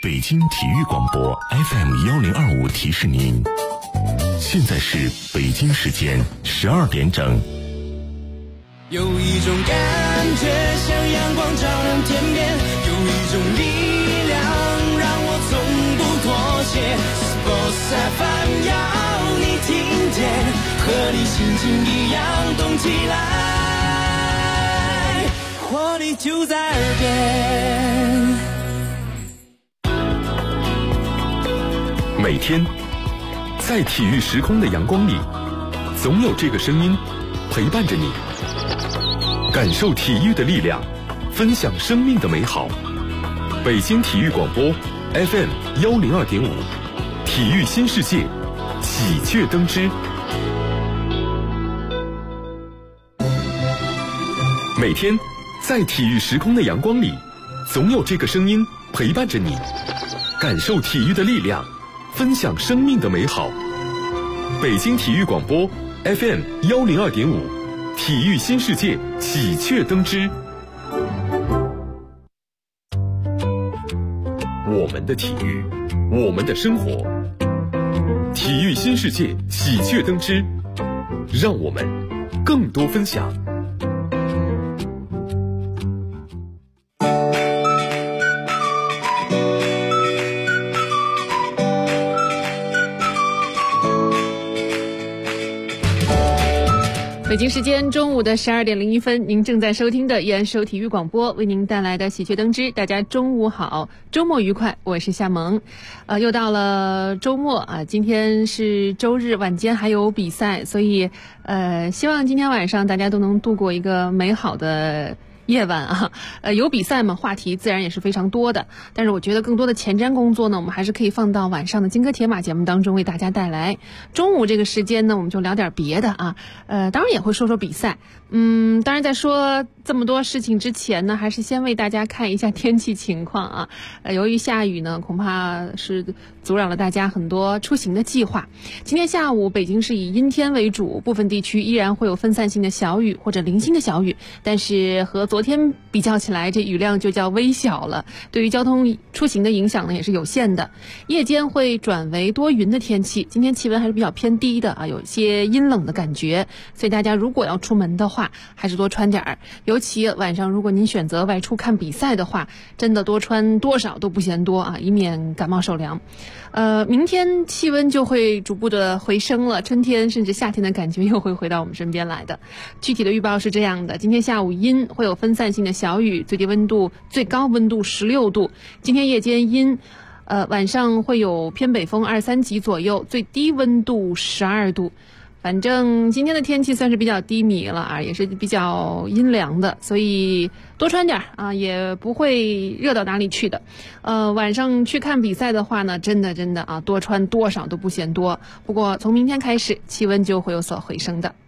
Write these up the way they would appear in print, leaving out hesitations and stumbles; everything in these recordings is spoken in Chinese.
北京体育广播 FM1025提示您，现在是北京时间12点整。 有一种感觉像阳光照亮天边，有一种力量让我从不妥协。Sports FM 要你听见，和你心情一样动起来，活力就在耳边。 每天在体育时空的阳光里，总有这个声音陪伴着你，感受体育的力量，分享生命的美好。北京体育广播 FM102.5，体育新世界，喜鹊登枝。每天在体育时空的阳光里，总有这个声音陪伴着你，感受体育的力量，分享生命的美好。北京体育广播 FM102.5，体育新世界，喜鹊登枝。我们的体育，我们的生活，体育新世界，喜鹊登枝，让我们更多分享。 北京时间中午的12点01分，您正在收听的依然是由体育广播为您带来的喜鹊登枝。大家中午好，周末愉快，我是夏萌。又到了周末啊，今天是周日晚间还有比赛，所以希望今天晚上大家都能度过一个美好的夜晚啊。有比赛嘛，话题自然也是非常多的，但是我觉得更多的前瞻工作呢，我们还是可以放到晚上的金戈铁马节目当中为大家带来。中午这个时间呢，我们就聊点别的啊，当然也会说说比赛。当然在说这么多事情之前呢，还是先为大家看一下天气情况啊。由于下雨呢，恐怕是阻扰了大家很多出行的计划。今天下午北京是以阴天为主，部分地区依然会有分散性的小雨或者零星的小雨，但是和昨天比较起来，这雨量就叫微小了，对于交通出行的影响呢也是有限的。夜间会转为多云的天气，今天气温还是比较偏低的啊，有些阴冷的感觉，所以大家如果要出门的话，还是多穿点儿。尤其晚上如果您选择外出看比赛的话，真的多穿多少都不嫌多啊，以免感冒受凉。明天气温就会逐步的回升了，春天甚至夏天的感觉又会回到我们身边来的。具体的预报是这样的：今天下午阴，会有分散性的小雨，最高温度16度。今天夜间阴，晚上会有偏北风23级左右，最低温度12度。反正今天的天气算是比较低迷了啊，也是比较阴凉的，所以多穿点啊，也不会热到哪里去的。晚上去看比赛的话呢，真的啊，多穿多少都不嫌多。不过从明天开始，气温就会有所回升的。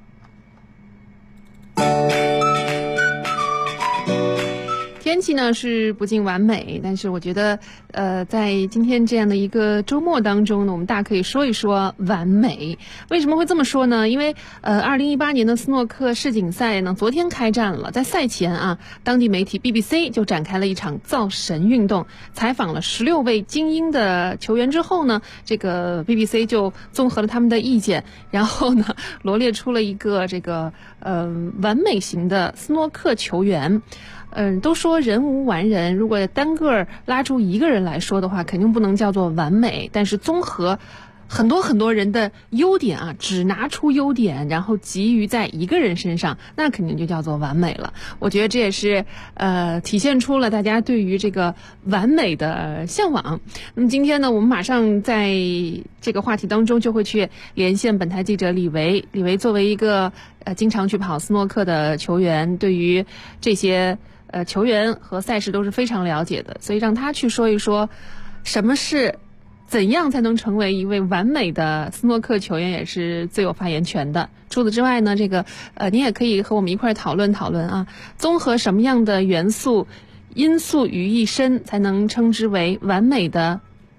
天气呢是不尽完美，但是我觉得在今天这样的一个周末当中呢，我们大可以说一说完美。为什么会这么说呢？因为2018年的斯诺克世锦赛呢昨天开战了，在赛前啊，当地媒体 BBC 就展开了一场造神运动，采访了16位精英的球员之后呢，这个 BBC 就综合了他们的意见，然后呢罗列出了一个这个完美型的斯诺克球员。都说人无完人，如果单个拉出一个人来说的话，肯定不能叫做完美，但是综合很多人的优点啊，只拿出优点，然后集于在一个人身上，那肯定就叫做完美了。我觉得这也是体现出了大家对于这个完美的向往。那么今天呢，我们马上在这个话题当中就会去连线本台记者李维。李维作为一个经常去跑斯诺克的球员，对于这些球员和赛事都是非常了解的，所以让他去说一说怎样才能成为一位完美的斯诺克球员，也是最有发言权的。除此之外呢，这个您也可以和我们一块讨论讨论啊，综合什么样的因素于一身才能称之为完美的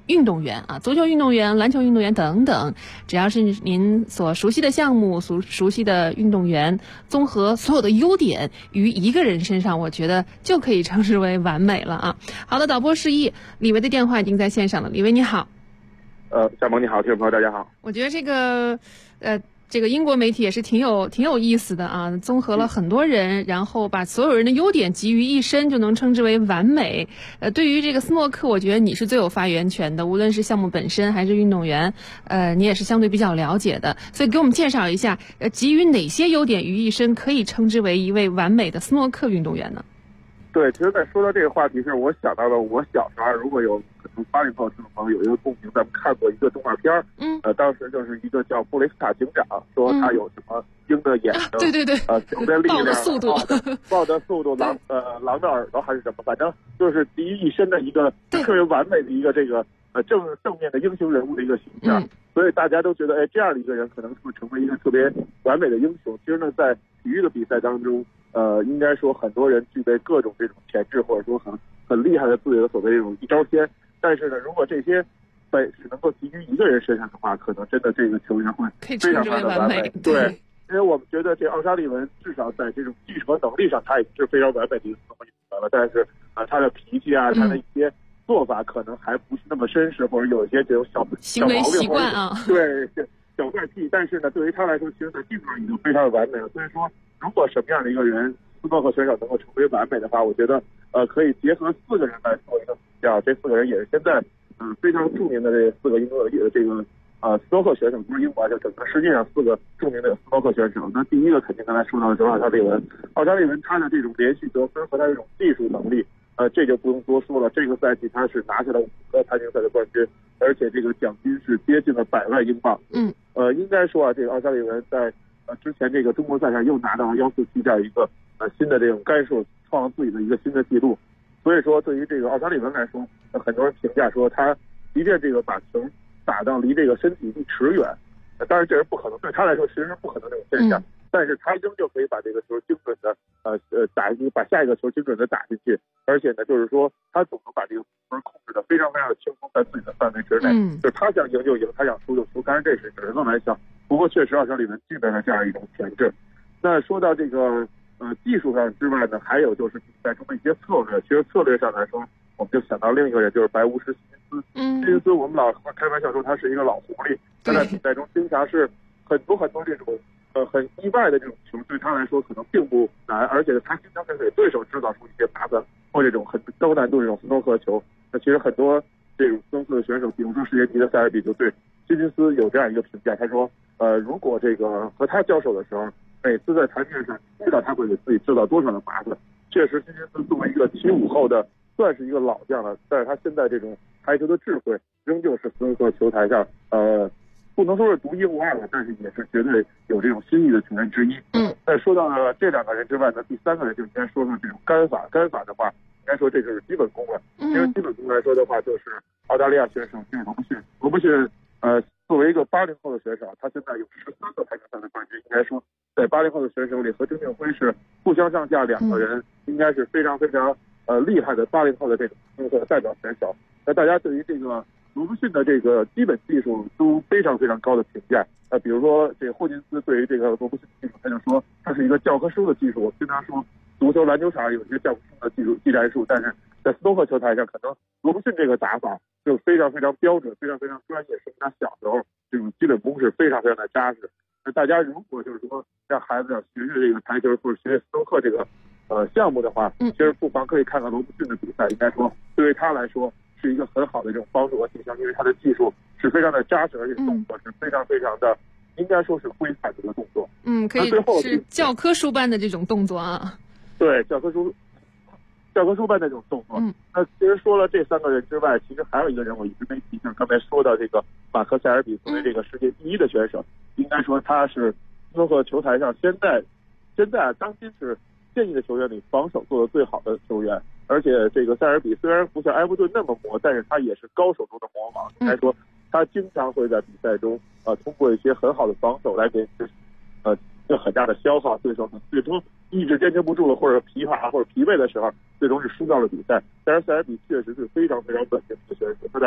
运动员啊，足球运动员、篮球运动员等等，只要是您所熟悉的项目、熟悉的运动员，综合所有的优点于一个人身上，我觉得就可以称之为完美了啊。好的，导播示意，李维的电话已经在线上了。李维你好。 夏萌你好，听众朋友大家好。 我觉得这个英国媒体也是挺有意思的啊，综合了很多人，然后把所有人的优点集于一身，就能称之为完美。对于这个斯诺克，我觉得你是最有发言权的，无论是项目本身还是运动员，你也是相对比较了解的，所以给我们介绍一下，集于哪些优点于一身，可以称之为一位完美的斯诺克运动员呢？ 对，其实在说到这个话题时，我想到了我小时候如果有可能80后听众朋友有一个共鸣，咱们看过一个动画片当时就是一个叫布雷斯塔警长，说他有什么鹰的眼睛， 对对对， 熊的力量， 豹的速度， 豹的速度，狼的耳朵还是什么，反正就是集于一身的一个特别完美的一个这个正面的英雄人物的一个形象，所以大家都觉得这样的一个人可能会成为一个特别完美的英雄。其实呢，在体育的比赛当中，应该说很多人具备各种这种潜质，或者说很厉害的自由所谓这种一招鲜。但是呢，如果这些本事能够集于一个人身上的话，可能真的这个球员会非常非常的完美。对，因为我们觉得这奥沙利文至少在这种技术和能力上，他已经是非常完美的一个运动员了。但是他的脾气啊，他的一些做法可能还不是那么绅士，或者有一些这种小行为习惯啊， 对小怪癖。但是呢，对于他来说，其实在技术上已经非常的完美了。所以说，如果什么样的一个人斯诺克选手能够成为完美的话，我觉得可以结合4个人来做一个比较。这4个人也是现在非常著名的这4个英国的这个斯诺克选手，不是英国，就整个世界上4个著名的斯诺克选手。那第一个肯定刚才说到的就是奥沙利文。奥沙利文他的这种连续得分和他这种技术能力，这就不用多说了。这个赛季他是拿下了5个排名赛的冠军，而且这个奖金是接近了100万英镑。应该说这个奥沙利文在之前这个中国赛上又拿到了147这样一个新的这种杆数，创了自己的一个新的记录。所以说，对于这个奥沙利文来说，很多人评价说他即便这个把球打到离这个身体1尺远，当然这是不可能，对他来说其实是不可能这种现象，但是他仍旧可以把这个球精准的把下一个球精准的打进去，而且呢，就是说他总能把这个分控制的非常非常的轻松，在自己的范围之内，就是他想赢就赢，他想输就输，当然这是人的玩笑。不过确实奥沙利文具备了这样一种潜质。那说到这个技术上之外呢，还有就是比赛中的一些策略。其实策略上来说，我们就想到另一个人，就是白巫师希金斯。希金斯我们老开玩笑说他是一个老狐狸，他在比赛中经常是很多这种很意外的这种球，对他来说可能并不难，而且他经常会给对手制造出一些麻烦或这种很高难度这种斯诺克球。那其实很多这种斯诺克的选手，比如说世界级的塞尔比就对希金斯有这样一个评价，他说如果这个和他交手的时候，每次在台面上知道他会给自己制造多少的麻烦。确实希金斯作为一个75后的算是一个老将了，但是他现在这种台球的智慧仍旧是斯诺克球台上不能说是独一无二的，但是也是绝对有这种新意的球员之一。那说到了这2个人之外呢，第3个人就应该说说这种杆法的话，应该说这就是基本功了。因为基本功来说的话，就是澳大利亚选手罗伯逊作为一个80后的选手，他现在有13个排名赛的冠军，应该说在80后的选手里和郑定辉是不相上下，2个人应该是非常非常厉害的80后的这种代表选手。那大家对于这个罗伯逊的这个基本技术都非常非常高的评价。比如说这个霍金斯对于这个罗伯逊的技术，他就说他是一个教科书的技术。我经常说足球篮球场有些教科书的技术技战术，但是在斯诺克球台上，可能罗伯逊这个打法就非常非常标准，非常非常专业，说明他小时候这种基本功是非常非常的扎实。那大家如果就是说让孩子要学学这个台球或者学斯诺克这个项目的话，其实不妨可以看看罗伯逊的比赛，应该说对于他来说是一个很好的这种帮助和提升，因为他的技术是非常的扎实，而且动作是非常非常的应该说是规范的一个动作。 可以是教科书般的这种动作啊。对， 教科书般的这种动作。那其实说了这3个人之外，其实还有一个人我一直没提，像刚才说到这个马克塞尔比作为这个世界第1的选手，应该说他是斯诺克球台上现在当今是现役的球员里防守做的最好的球员。而且这个塞尔比虽然不像埃弗顿那么磨，但是他也是高手中的魔王。应该说他经常会在比赛中通过一些很好的防守来给一个很大的消耗，对手最终意志坚持不住了，或者疲乏或者疲惫的时候，最终是输掉了比赛。但是塞尔比确实是非常非常稳定的选手，他在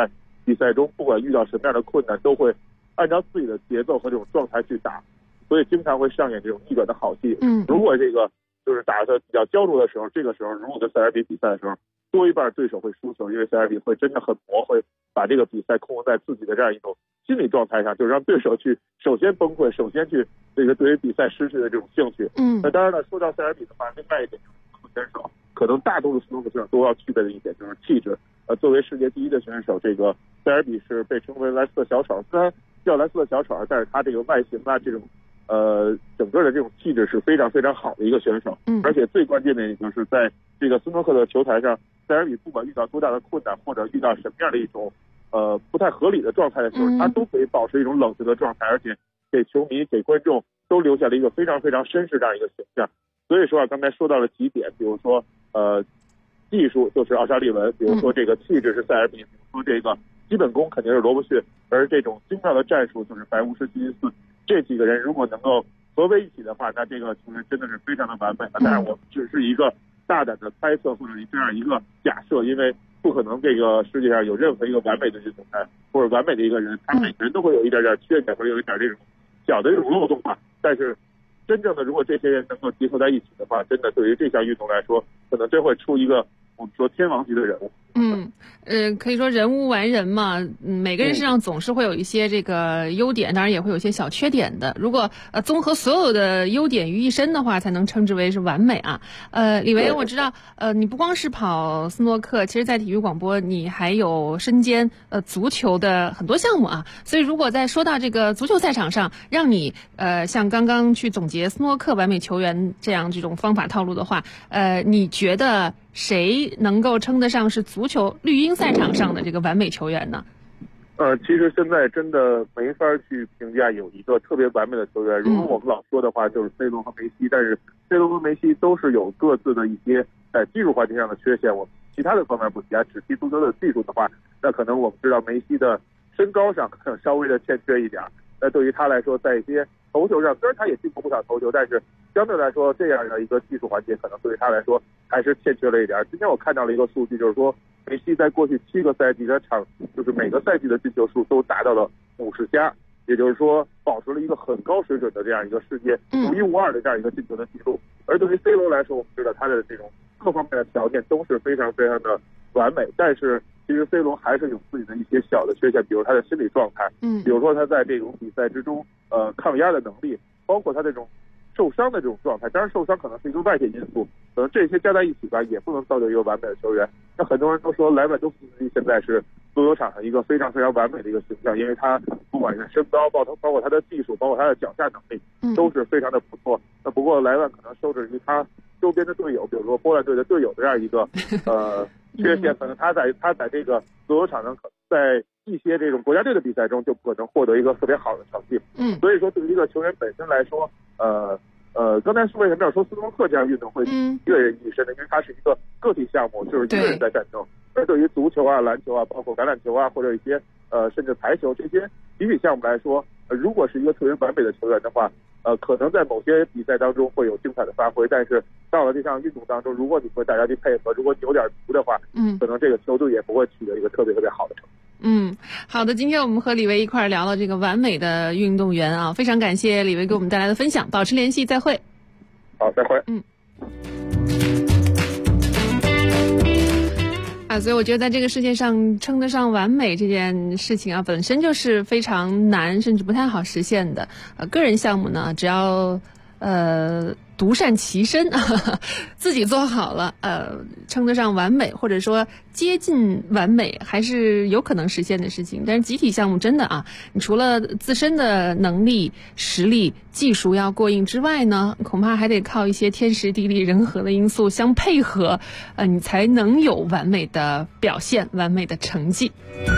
比赛中不管遇到什么样的困难，都会按照自己的节奏和这种状态去打，所以经常会上演这种逆转的好戏。如果这个就是打得比较焦灼的时候，这个时候如果跟塞尔比比赛的时候，多一半对手会输球，因为塞尔比会真的很磨，会把这个比赛控制在自己的这样一种心理状态上，就是让对手去首先崩溃，首先去这个对于比赛失去的这种兴趣。那当然了，说到塞尔比的话，另外一点就是选手可能大多数斯诺克选手都要具备的一点就是气质。作为世界第一的选手，这个塞尔比是被称为蓝色小丑，虽然叫蓝色小丑，但是他这个外形啊，这种整个的这种气质是非常非常好的一个选手。而且最关键的就是在这个斯诺克的球台上，塞尔比不管遇到多大的困难，或者遇到什么样的一种不太合理的状态的时候，他都可以保持一种冷静的状态，而且给球迷给观众都留下了一个非常非常绅士这样一个形象。所以说刚才说到了几点，比如说技术就是奥沙利文，比如说这个气质是塞尔比，比如说这个基本功肯定是罗伯逊，而这种精妙的战术就是白巫师吉金斯。这几个人如果能够合为一体的话，那这个球员真的是非常的完美。当然我只是一个大胆的猜测或者这样一个假设，因为不可能这个世界上有任何一个完美的运动员或者完美的一个人，他每个人都会有一点点缺点，或者有一点这种小的这种漏洞吧。但是真正的如果这些人能够结合在一起的话，真的对于这项运动来说，可能真会出一个我们说天王级的人物。 可以说人无完人嘛，每个人身上总是会有一些这个优点，当然也会有一些小缺点的。如果综合所有的优点于一身的话，才能称之为是完美啊。李维，我知道你不光是跑斯诺克，其实在体育广播你还有身兼足球的很多项目啊。所以如果在说到这个足球赛场上，让你像刚刚去总结斯诺克完美球员这种方法套路的话，你觉得谁能够称得上是足球绿茵赛场上的这个完美球员呢？ 其实现在真的没法去评价有一个特别完美的球员。如果我们老说的话，就是 C 罗和梅西，但是 C 罗和梅西都是有各自的一些在技术环节上的缺陷。我们其他的方面不提啊，只提足球的技术的话，那可能我们知道梅西的身高上可能稍微的欠缺一点。那对于他来说，在一些头球上，虽然他也进步不少头球，但是相对来说这样的一个技术环节，可能对于他来说还是欠缺了一点。今天我看到了一个数据，就是说梅西在过去7个赛季的就是每个赛季的进球数都达到了50加，也就是说保持了一个很高水准的这样一个世界独一无二的这样一个进球的记录。而对于 C 罗来说，我们知道他的这种各方面的条件都是非常非常的完美，但是其实 C 罗还是有自己的一些小的缺陷，比如他的心理状态，比如说他在这种比赛之中抗压的能力，包括他这种受伤的这种状态。当然受伤可能是一个外界因素，可能这些加在一起吧，也不能造就一个完美的球员。那很多人都说莱万多夫斯基现在是足球场上一个非常非常完美的一个形象，因为他不管是身高，包括他的技术，包括他的脚下能力，都是非常的不错。那不过莱万可能受制于他周边的队友，比如说波兰队的队友的这样一个缺陷，可能他在这个足球场上，在一些这种国家队的比赛中就不可能获得一个特别好的成绩。所以说对于一个球员本身来说，刚才是为什么要说斯诺克这样运动会一个人一身呢？因为它是一个个体项目，就是一个人在战斗。而对于足球啊、篮球啊、包括橄榄球啊，或者一些甚至排球这些集体项目来说，如果是一个特别完美的球员的话，可能在某些比赛当中会有精彩的发挥，但是到了这项运动当中，如果你和大家去配合，如果你有点图的话，可能这个球队也不会取得一个特别特别好的成绩。 好的，今天我们和李维一块儿聊了这个完美的运动员啊，非常感谢李维给我们带来的分享，保持联系，再会。 好，再会。 所以我觉得在这个世界上称得上完美这件事情啊，本身就是非常难，甚至不太好实现的。个人项目呢，只要独善其身，自己做好了，称得上完美，或者说接近完美，还是有可能实现的事情。但是集体项目真的啊，你除了自身的能力、实力、技术要过硬之外呢，恐怕还得靠一些天时地利人和的因素相配合，你才能有完美的表现、完美的成绩。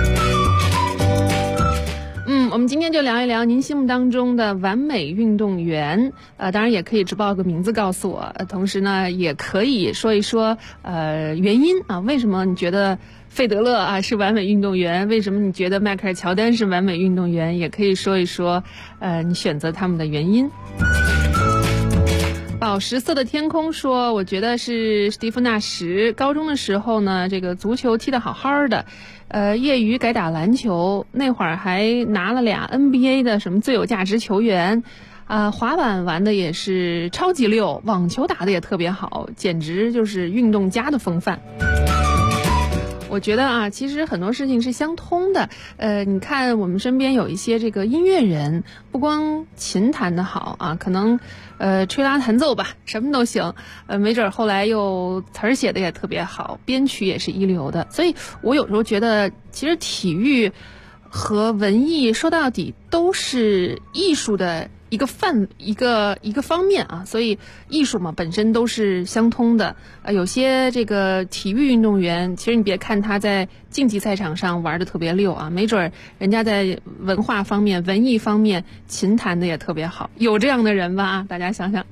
我们今天就聊一聊您心目当中的完美运动员，当然也可以直报个名字告诉我，同时呢也可以说一说原因啊，为什么你觉得费德勒啊是完美运动员，为什么你觉得迈克尔乔丹是完美运动员，也可以说一说你选择他们的原因。 宝石色的天空说，我觉得是史蒂夫纳什高中的时候呢，这个足球踢得好好的，业余改打篮球，那会儿还拿了俩 NBA 的什么最有价值球员，滑板玩的也是超级溜，网球打的也特别好，简直就是运动家的风范。我觉得啊，其实很多事情是相通的。你看我们身边有一些这个音乐人，不光琴弹得好啊，可能吹拉弹奏吧，什么都行。没准后来又词儿写的也特别好，编曲也是一流的。所以我有时候觉得，其实体育和文艺说到底都是艺术的一个方面啊，所以艺术嘛本身都是相通的。有些这个体育运动员，其实你别看他在竞技赛场上玩的特别溜啊，没准人家在文化方面、文艺方面琴弹的也特别好，有这样的人吧？大家想想。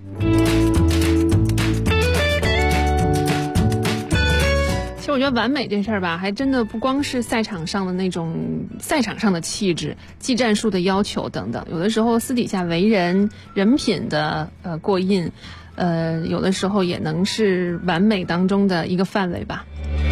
其实我觉得完美这事儿吧，还真的不光是赛场上的那种赛场上的气质、技战术的要求等等，有的时候私底下为人人品的过硬，有的时候也能是完美当中的一个范围吧。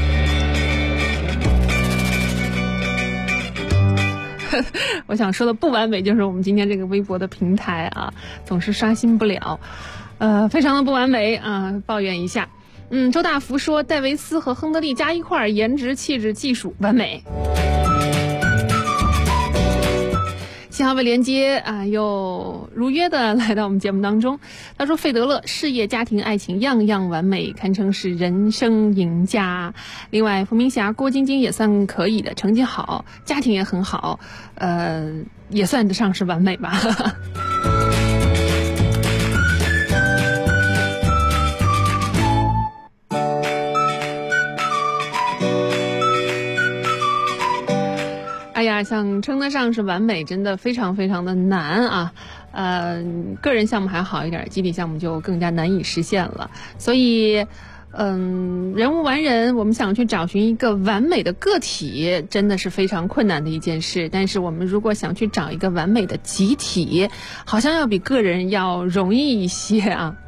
我想说的不完美就是我们今天这个微博的平台啊，总是刷新不了，非常的不完美啊，抱怨一下。周大福说，戴维斯和亨德利加一块儿，颜值、气质、技术完美。幸好被连接啊，又如约的来到我们节目当中。他说，费德勒事业、家庭、爱情样样完美，堪称是人生赢家。另外，伏明霞、郭晶晶也算可以的，成绩好，家庭也很好，也算得上是完美吧。哎呀，想称得上是完美，真的非常非常的难啊！个人项目还好一点，集体项目就更加难以实现了。所以，人无完人，我们想去找寻一个完美的个体，真的是非常困难的一件事。但是，我们如果想去找一个完美的集体，好像要比个人要容易一些啊。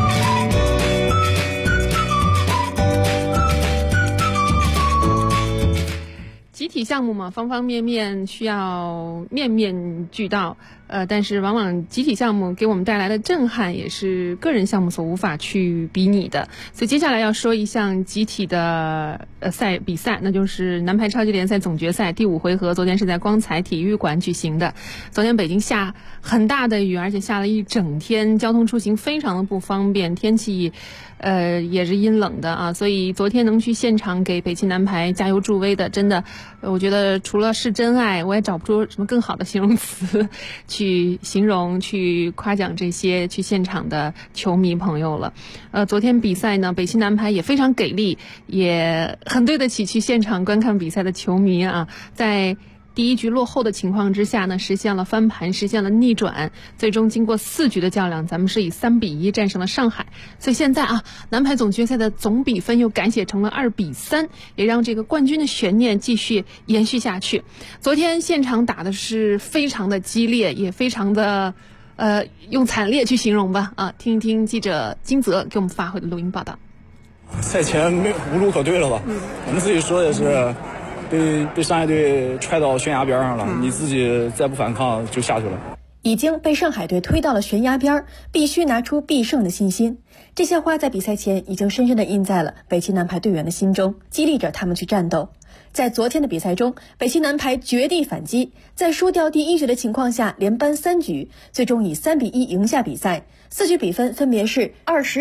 集体项目嘛，方方面面需要面面俱到，但是往往集体项目给我们带来的震撼也是个人项目所无法去比拟的。所以接下来要说一项集体的比赛，那就是男排超级联赛总决赛第5回合，昨天是在光彩体育馆举行的。昨天北京下很大的雨，而且下了一整天，交通出行非常的不方便，天气也是阴冷的啊，所以昨天能去现场给北京男排加油助威的，真的我觉得除了是真爱，我也找不出什么更好的形容词去形容、去夸奖这些去现场的球迷朋友了。昨天比赛呢，北京男排也非常给力，也很对得起去现场观看比赛的球迷啊，在第一局落后的情况之下呢，实现了翻盘，实现了逆转，最终经过4局的较量，咱们是以3-1战胜了上海。所以现在啊，男排总决赛的总比分又改写成了2-3，也让这个冠军的悬念继续延续下去。昨天现场打的是非常的激烈，也非常的用惨烈去形容吧啊，听一听记者金泽给我们发回的录音报道。 赛前无路可退了吧？我们自己说也是。被上海队踹到悬崖边上了，你自己再不反抗就下去了。 已经被上海队推到了悬崖边，必须拿出必胜的信心。这些话在比赛前已经深深地印在了北京男排队员的心中，激励着他们去战斗。在昨天的比赛中，北京男排绝地反击，在输掉第1局的情况下连扳3局，最终以3-1赢下比赛。4局比分分别是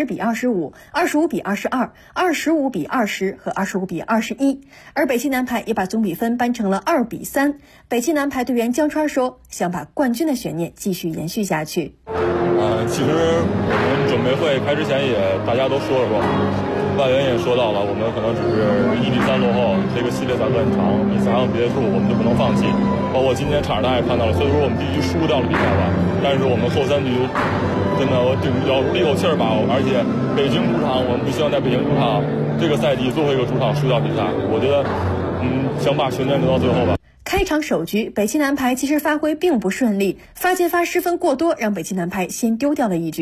20-25、25-22、25-20和25-21，而北京男排也把总比分扳成了2-3。北京男排队员姜川说，想把冠军的悬念继续延续下去。 其实我们准备会开之前也大家都说了外援也说到了，我们可能只是1-3落后，这个系列赛很长，比赛还有别的数，我们就不能放弃。包括今天场上大家也看到了，虽然说我们第1局输掉了比赛吧，但是我们后3局真的我咬住了一口气儿吧，而且北京主场，我们不希望在北京主场这个赛季最后一个主场输掉比赛。我觉得想把悬念留到最后吧。 开场首局，北京男排其实发挥并不顺利，发接发失分过多，让北京男排先丢掉了1局。不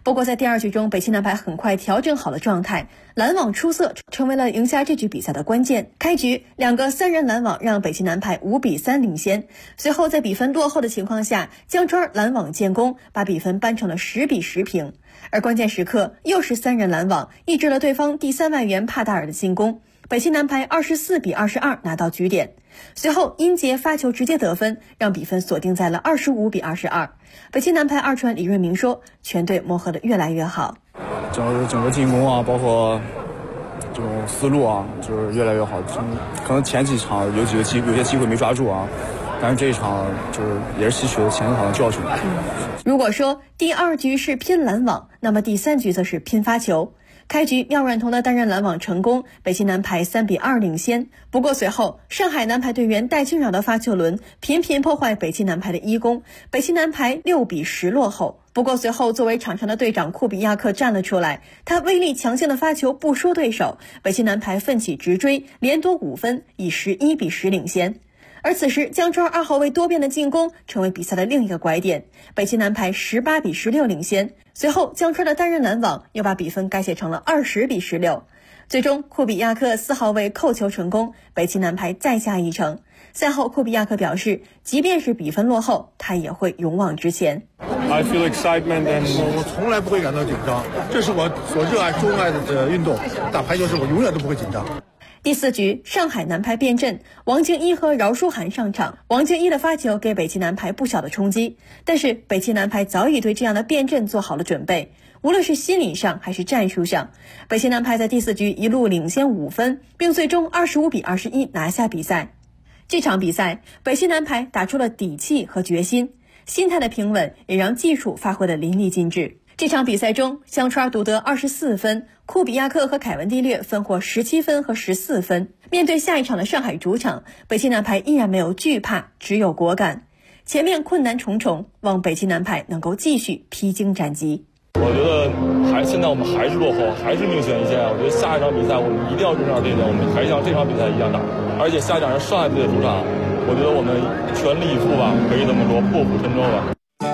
不过在第二局中，北京男排很快调整好了状态，拦网出色，成为了赢下这局比赛的关键。开局2个3人拦网让北京男排5-3领先，随后在比分落后的情况下，江川拦网建功，把比分扳成了10-10平。而关键时刻又是3人拦网，抑制了对方第3外援帕达尔的进攻，北京男排24-22拿到局点。随后殷杰发球直接得分，让比分锁定在了25-22。北京男排二传李瑞明说，全队磨合得越来越好， 整个进攻啊，包括这种思路啊，就是越来越好。可能前几场有些机会没抓住啊，但是这一场就是也是吸取了前几场的教训。 如果说第2局是拼拦网，那么第3局则是拼发球。开局廖阮彤的单人拦网成功，北京男排3-2领先。不过随后上海男排队员戴清扰的发球轮频频破坏北京男排的一攻，北京男排6-10落后。不过随后作为场上的队长库比亚克站了出来，他威力强劲的发球不输对手，北京男排奋起直追，连夺5分，以11-10领先。而此时江川2号位多变的进攻成为比赛的另一个拐点，北京男排18-16领先。随后江川的单人拦网又把比分改写成了20-16。最终库比亚克4号位扣球成功，北京男排再下一城。赛后库比亚克表示，即便是比分落后，他也会勇往直前。 I feel excitement and 我从来不会感到紧张，这是我所热爱钟爱的运动，打排球时我永远都不会紧张。 第4局，上海男排变阵，王敬一和饶书涵上场。王敬一的发球给北京男排不小的冲击，但是北京男排早已对这样的变阵做好了准备，无论是心理上还是战术上，北京男排在第4局一路领先5分，并最终25-21拿下比赛。这场比赛，北京男排打出了底气和决心，心态的平稳也让技术发挥得淋漓尽致。这场比赛中，香川独得24分，库比亚克和凯文蒂略分获17分和14分。面对下一场的上海主场，北京男排依然没有惧怕，只有果敢。前面困难重重，望北京男排能够继续披荆斩棘。 我觉得现在我们还是落后，还是命悬一线。我觉得下一场比赛我们一定要认上这一点，我们还像这场比赛一样打。而且下一场是上海队的主场，我觉得我们全力以赴吧，可以这么说，破釜沉舟吧。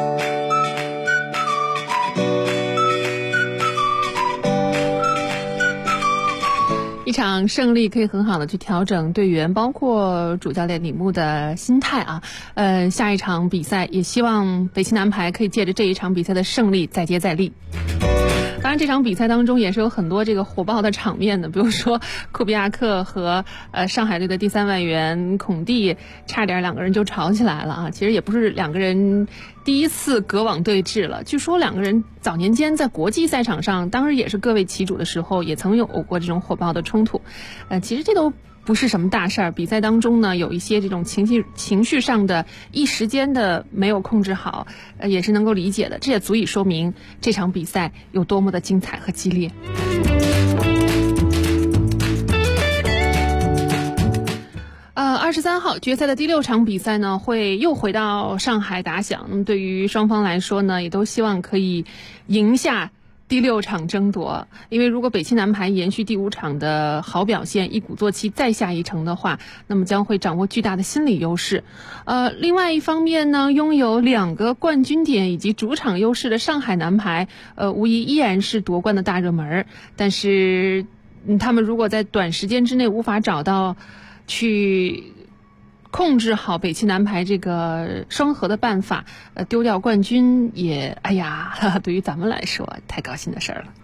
一场胜利可以很好的去调整队员，包括主教练李木的心态啊。下一场比赛也希望北京男排可以借着这一场比赛的胜利再接再厉。当然这场比赛当中也是有很多这个火爆的场面的，比如说库比亚克和上海队的第3外援孔蒂差点2个人就吵起来了啊。其实也不是2个人第一次隔网对峙了，据说2个人早年间在国际赛场上当时也是各为其主的时候，也曾有过这种火爆的冲突。其实这都不是什么大事儿，比赛当中呢有一些这种情绪上的一时间的没有控制好，也是能够理解的，这也足以说明这场比赛有多么的精彩和激烈。23号决赛的第6场比赛呢，会又回到上海打响。那么对于双方来说呢，也都希望可以赢下第6场争夺，因为如果北京男排延续第5场的好表现，一鼓作气再下一城的话，那么将会掌握巨大的心理优势。另外一方面呢，拥有2个冠军点以及主场优势的上海男排，无疑依然是夺冠的大热门。但是，他们如果在短时间之内无法找到去控制好北京男排这个双核的办法，丢掉冠军也对于咱们来说太高兴的事儿了。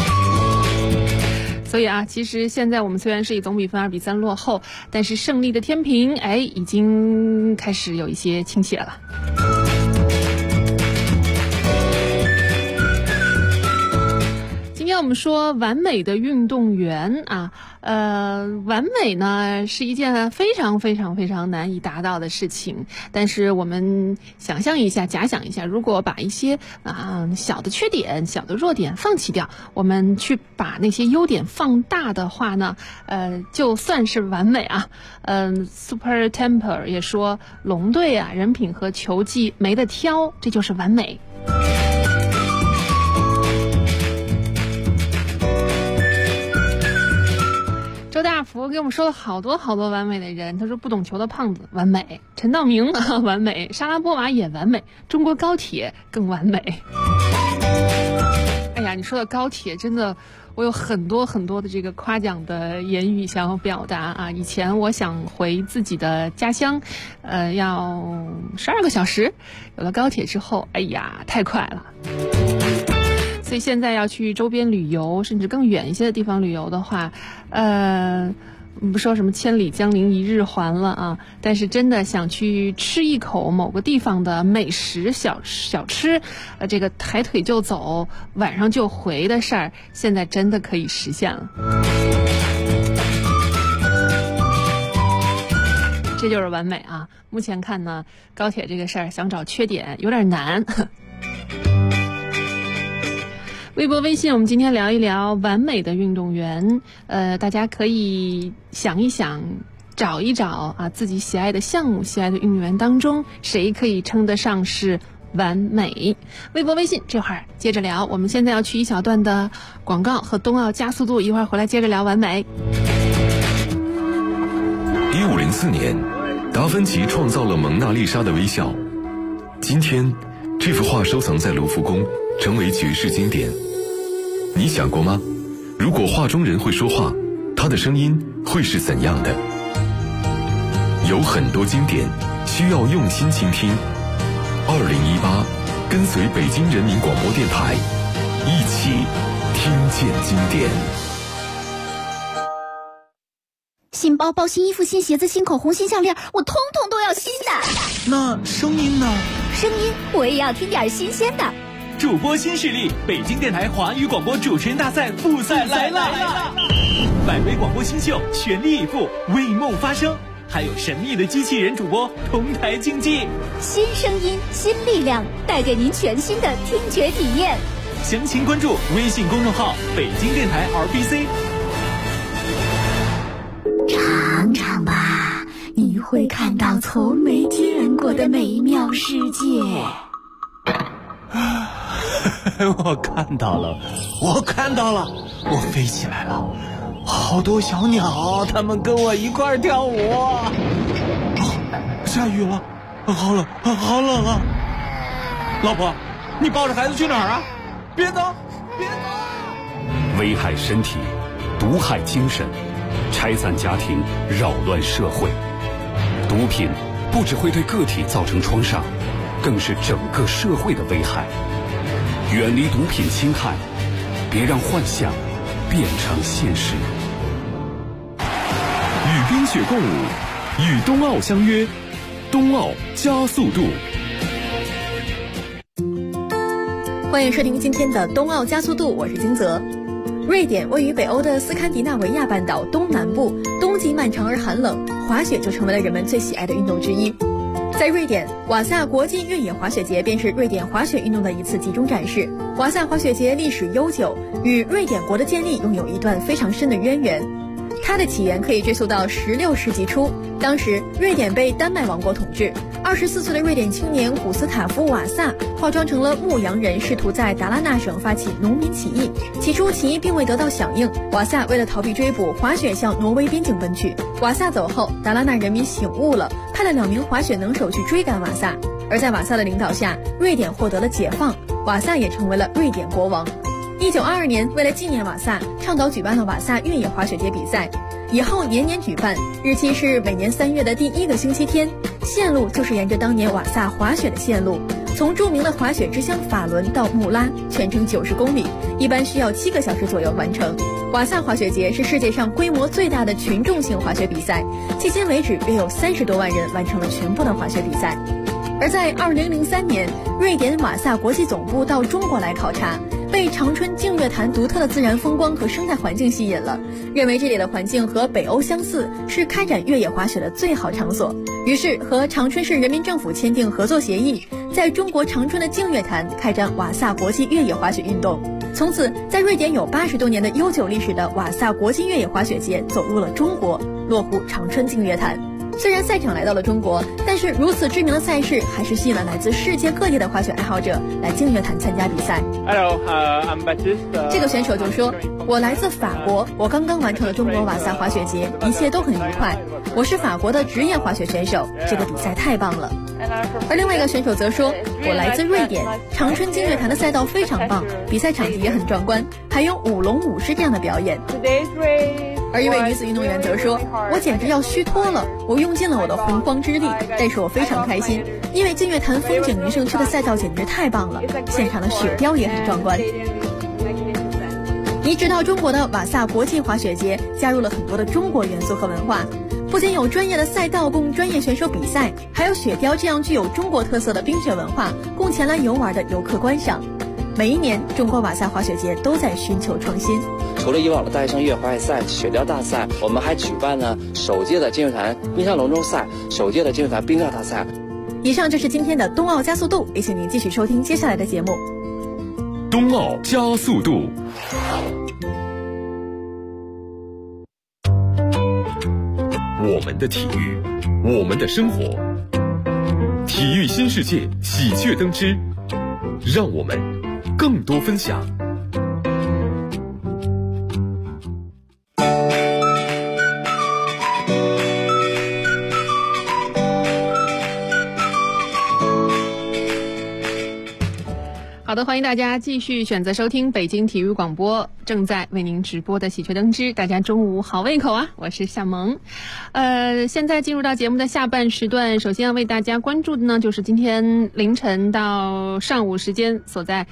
所以其实现在我们虽然是以总比分2-3落后，但是胜利的天平已经开始有一些倾斜了。今天我们说完美的运动员完美呢是一件非常非常非常难以达到的事情，但是我们想象一下，假想一下，如果把一些小的缺点、小的弱点放弃掉，我们去把那些优点放大的话呢，就算是完美Super Temper 也说龙队人品和球技没得挑，这就是完美。周大福给我们说了好多好多完美的人，他说不懂球的胖子完美，陈道明完美，莎拉波娃也完美，中国高铁更完美。 呀，你说到高铁，真的我有很多很多的这个夸奖的言语想要表达啊。以前我想回自己的家乡，要12个小时，有了高铁之后，哎呀，太快了。所以现在要去周边旅游，甚至更远一些的地方旅游的话，不说什么千里江陵一日还了啊，但是真的想去吃一口某个地方的美食小吃，这个抬腿就走，晚上就回的事儿，现在真的可以实现了。这就是完美啊！目前看呢，高铁这个事儿想找缺点有点难。微博微信我们今天聊一聊完美的运动员，大家可以想一想，找一找啊，自己喜爱的项目、喜爱的运动员当中，谁可以称得上是完美。微博微信这会儿接着聊，我们现在要去一小段的广告和冬奥加速度，一会儿回来接着聊完美。 1504年，达芬奇创造了蒙娜丽莎的微笑，今天这幅画收藏在卢浮宫，成为绝世经典。你想过吗？如果画中人会说话，他的声音会是怎样的？有很多经典需要用心倾听。2018，跟随北京人民广播电台，一起听见经典。 新包包、新衣服、新鞋子、新口红、新项链，我通通都要新的。 那声音呢？ 声音我也要听点新鲜的。 主播新势力，北京电台华语广播主持人大赛复赛来了！百位广播新秀全力以赴，为梦发声，还有神秘的机器人主播同台竞技。 新声音，新力量，带给您全新的听觉体验。 详情关注微信公众号北京电台 RBC。 尝尝吧，你会看到从没见过的美妙世界。 我看到了，我飞起来了，好多小鸟，它们跟我一块跳舞。下雨了，好冷啊！老婆，你抱着孩子去哪儿啊？别走！ 危害身体，毒害精神，拆散家庭，扰乱社会。毒品不只会对个体造成创伤，更是整个社会的危害。远离毒品侵害，别让幻想变成现实。 与冰雪共舞，与冬奥相约，冬奥加速度。 欢迎收听今天的冬奥加速度，我是金泽。瑞典位于北欧的斯堪的纳维亚半岛东南部，冬季漫长而寒冷，滑雪就成为了人们最喜爱的运动之一。在瑞典，瓦萨国际越野滑雪节便是瑞典滑雪运动的一次集中展示。瓦萨滑雪节历史悠久，与瑞典国的建立拥有一段非常深的渊源。它的起源可以追溯到16世纪初，当时瑞典被丹麦王国统治。24岁的瑞典青年古斯塔夫·瓦萨化妆成了牧羊人，试图在达拉纳省发起农民起义。起初起义并未得到响应，瓦萨为了逃避追捕，滑雪向挪威边境奔去。瓦萨走后，达拉纳人民醒悟了，派了2名滑雪能手去追赶瓦萨。而在瓦萨的领导下，瑞典获得了解放，瓦萨也成为了瑞典国王。1922年，为了纪念瓦萨，倡导举办了瓦萨越野滑雪节比赛，以后年年举办，日期是每年3月的第1个星期天，线路就是沿着当年瓦萨滑雪的线路，从著名的滑雪之乡法伦到穆拉，全程90公里，一般需要7个小时左右完成。瓦萨滑雪节是世界上规模最大的群众性滑雪比赛，迄今为止约有30多万人完成了全部的滑雪比赛。而在2003年，瑞典瓦萨国际总部到中国来考察，被长春净月潭独特的自然风光和生态环境吸引了，认为这里的环境和北欧相似，是开展越野滑雪的最好场所。于是和长春市人民政府签订合作协议，在中国长春的净月潭开展瓦萨国际越野滑雪运动。从此，在瑞典有80多年的悠久历史的瓦萨国际越野滑雪节走入了中国，落户长春净月潭。 虽然赛场来到了中国，但是如此知名的赛事还是吸引了来自世界各地的滑雪爱好者来净月潭参加比赛。 I'm Baptiste. 这个选手就说：“我来自法国，我刚刚完成了中国瓦萨滑雪节，一切都很愉快。我是法国的职业滑雪选手，这个比赛太棒了。”而另外一个选手则说：“我来自瑞典，长春净月潭的赛道非常棒，比赛场地也很壮观，还有舞龙舞狮这样的表演。”而一位女子运动员则说：“我简直要虚脱了，我用尽了我的洪荒之力，但是我非常开心，因为净月潭风景名胜区的赛道简直太棒了，现场的雪雕也很壮观。”你知道中国的瓦萨国际滑雪节加入了很多的中国元素和文化，不仅有专业的赛道供专业选手比赛，还有雪雕这样具有中国特色的冰雪文化供前来游玩的游客观赏。每一年中国瓦萨滑雪节都在寻求创新。 除了以往的大学生越野滑雪赛、雪雕大赛，我们还举办了首届的净月潭冰上龙舟赛、首届的净月潭冰钓大赛。 以上就是今天的冬奥加速度，也请您继续收听接下来的节目。 冬奥加速度。我们的体育，我们的生活，体育新世界喜鹊登枝，让我们更多分享。 好的，欢迎大家继续选择收听北京体育广播正在为您直播的喜鹊登枝。大家中午好胃口啊，我是夏萌。现在进入到节目的下半时段，首先要为大家关注的呢，就是今天凌晨到上午时间所在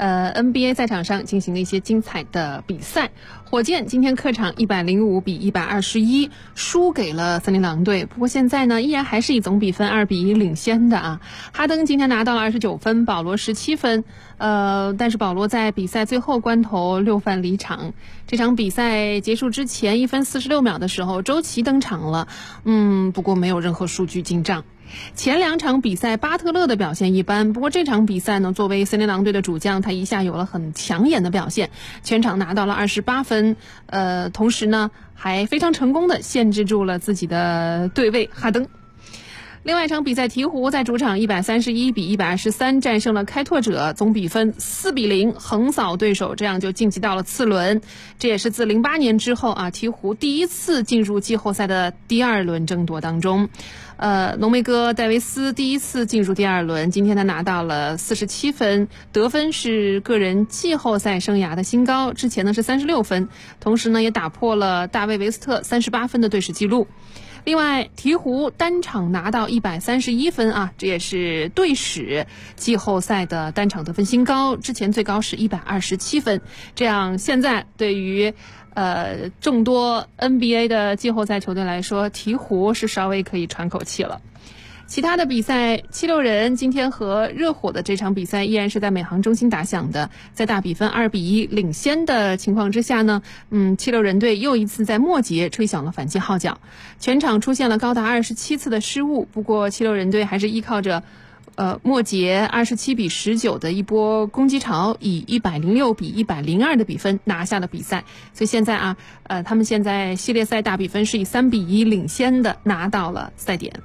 NBA 赛场上进行的一些精彩的比赛。火箭今天客场105比121输给了森林狼队，不过现在呢依然还是以总比分2比1领先的啊。哈登今天拿到了29分，保罗17分，但是保罗在比赛最后关头6犯离场。这场比赛结束之前1分46秒的时候，周琦登场了，不过没有任何数据进账。前2场比赛巴特勒的表现一般，不过这场比赛呢，作为森林狼队的主将，他一下有了很抢眼的表现，全场拿到了28分，同时呢还非常成功的限制住了自己的对位哈登。另外一场比赛，鹈鹕在主场131比123战胜了开拓者，总比分4比0横扫对手，这样就晋级到了次轮。这也是自08年之后啊，鹈鹕第一次进入季后赛的第2轮争夺当中。浓眉哥戴维斯第一次进入第2轮，今天他拿到了47分，得分是个人季后赛生涯的新高，之前呢是36分，同时呢也打破了大卫维斯特38分的队史纪录。另外，鹈鹕单场拿到131分啊，这也是队史季后赛的单场得分新高，之前最高是127分。这样现在对于众多 NBA 的季后赛球队来说，鹈鹕是稍微可以喘口气了。其他的比赛，76人今天和热火的这场比赛依然是在美航中心打响的，在大比分2比1领先的情况之下呢，76人队又一次在末节吹响了反击号角，全场出现了高达27次的失误，不过76人队还是依靠着末节27比19的一波攻击潮，以106比102的比分拿下了比赛。所以现在啊，他们现在系列赛大比分是以3比1领先的拿到了赛点。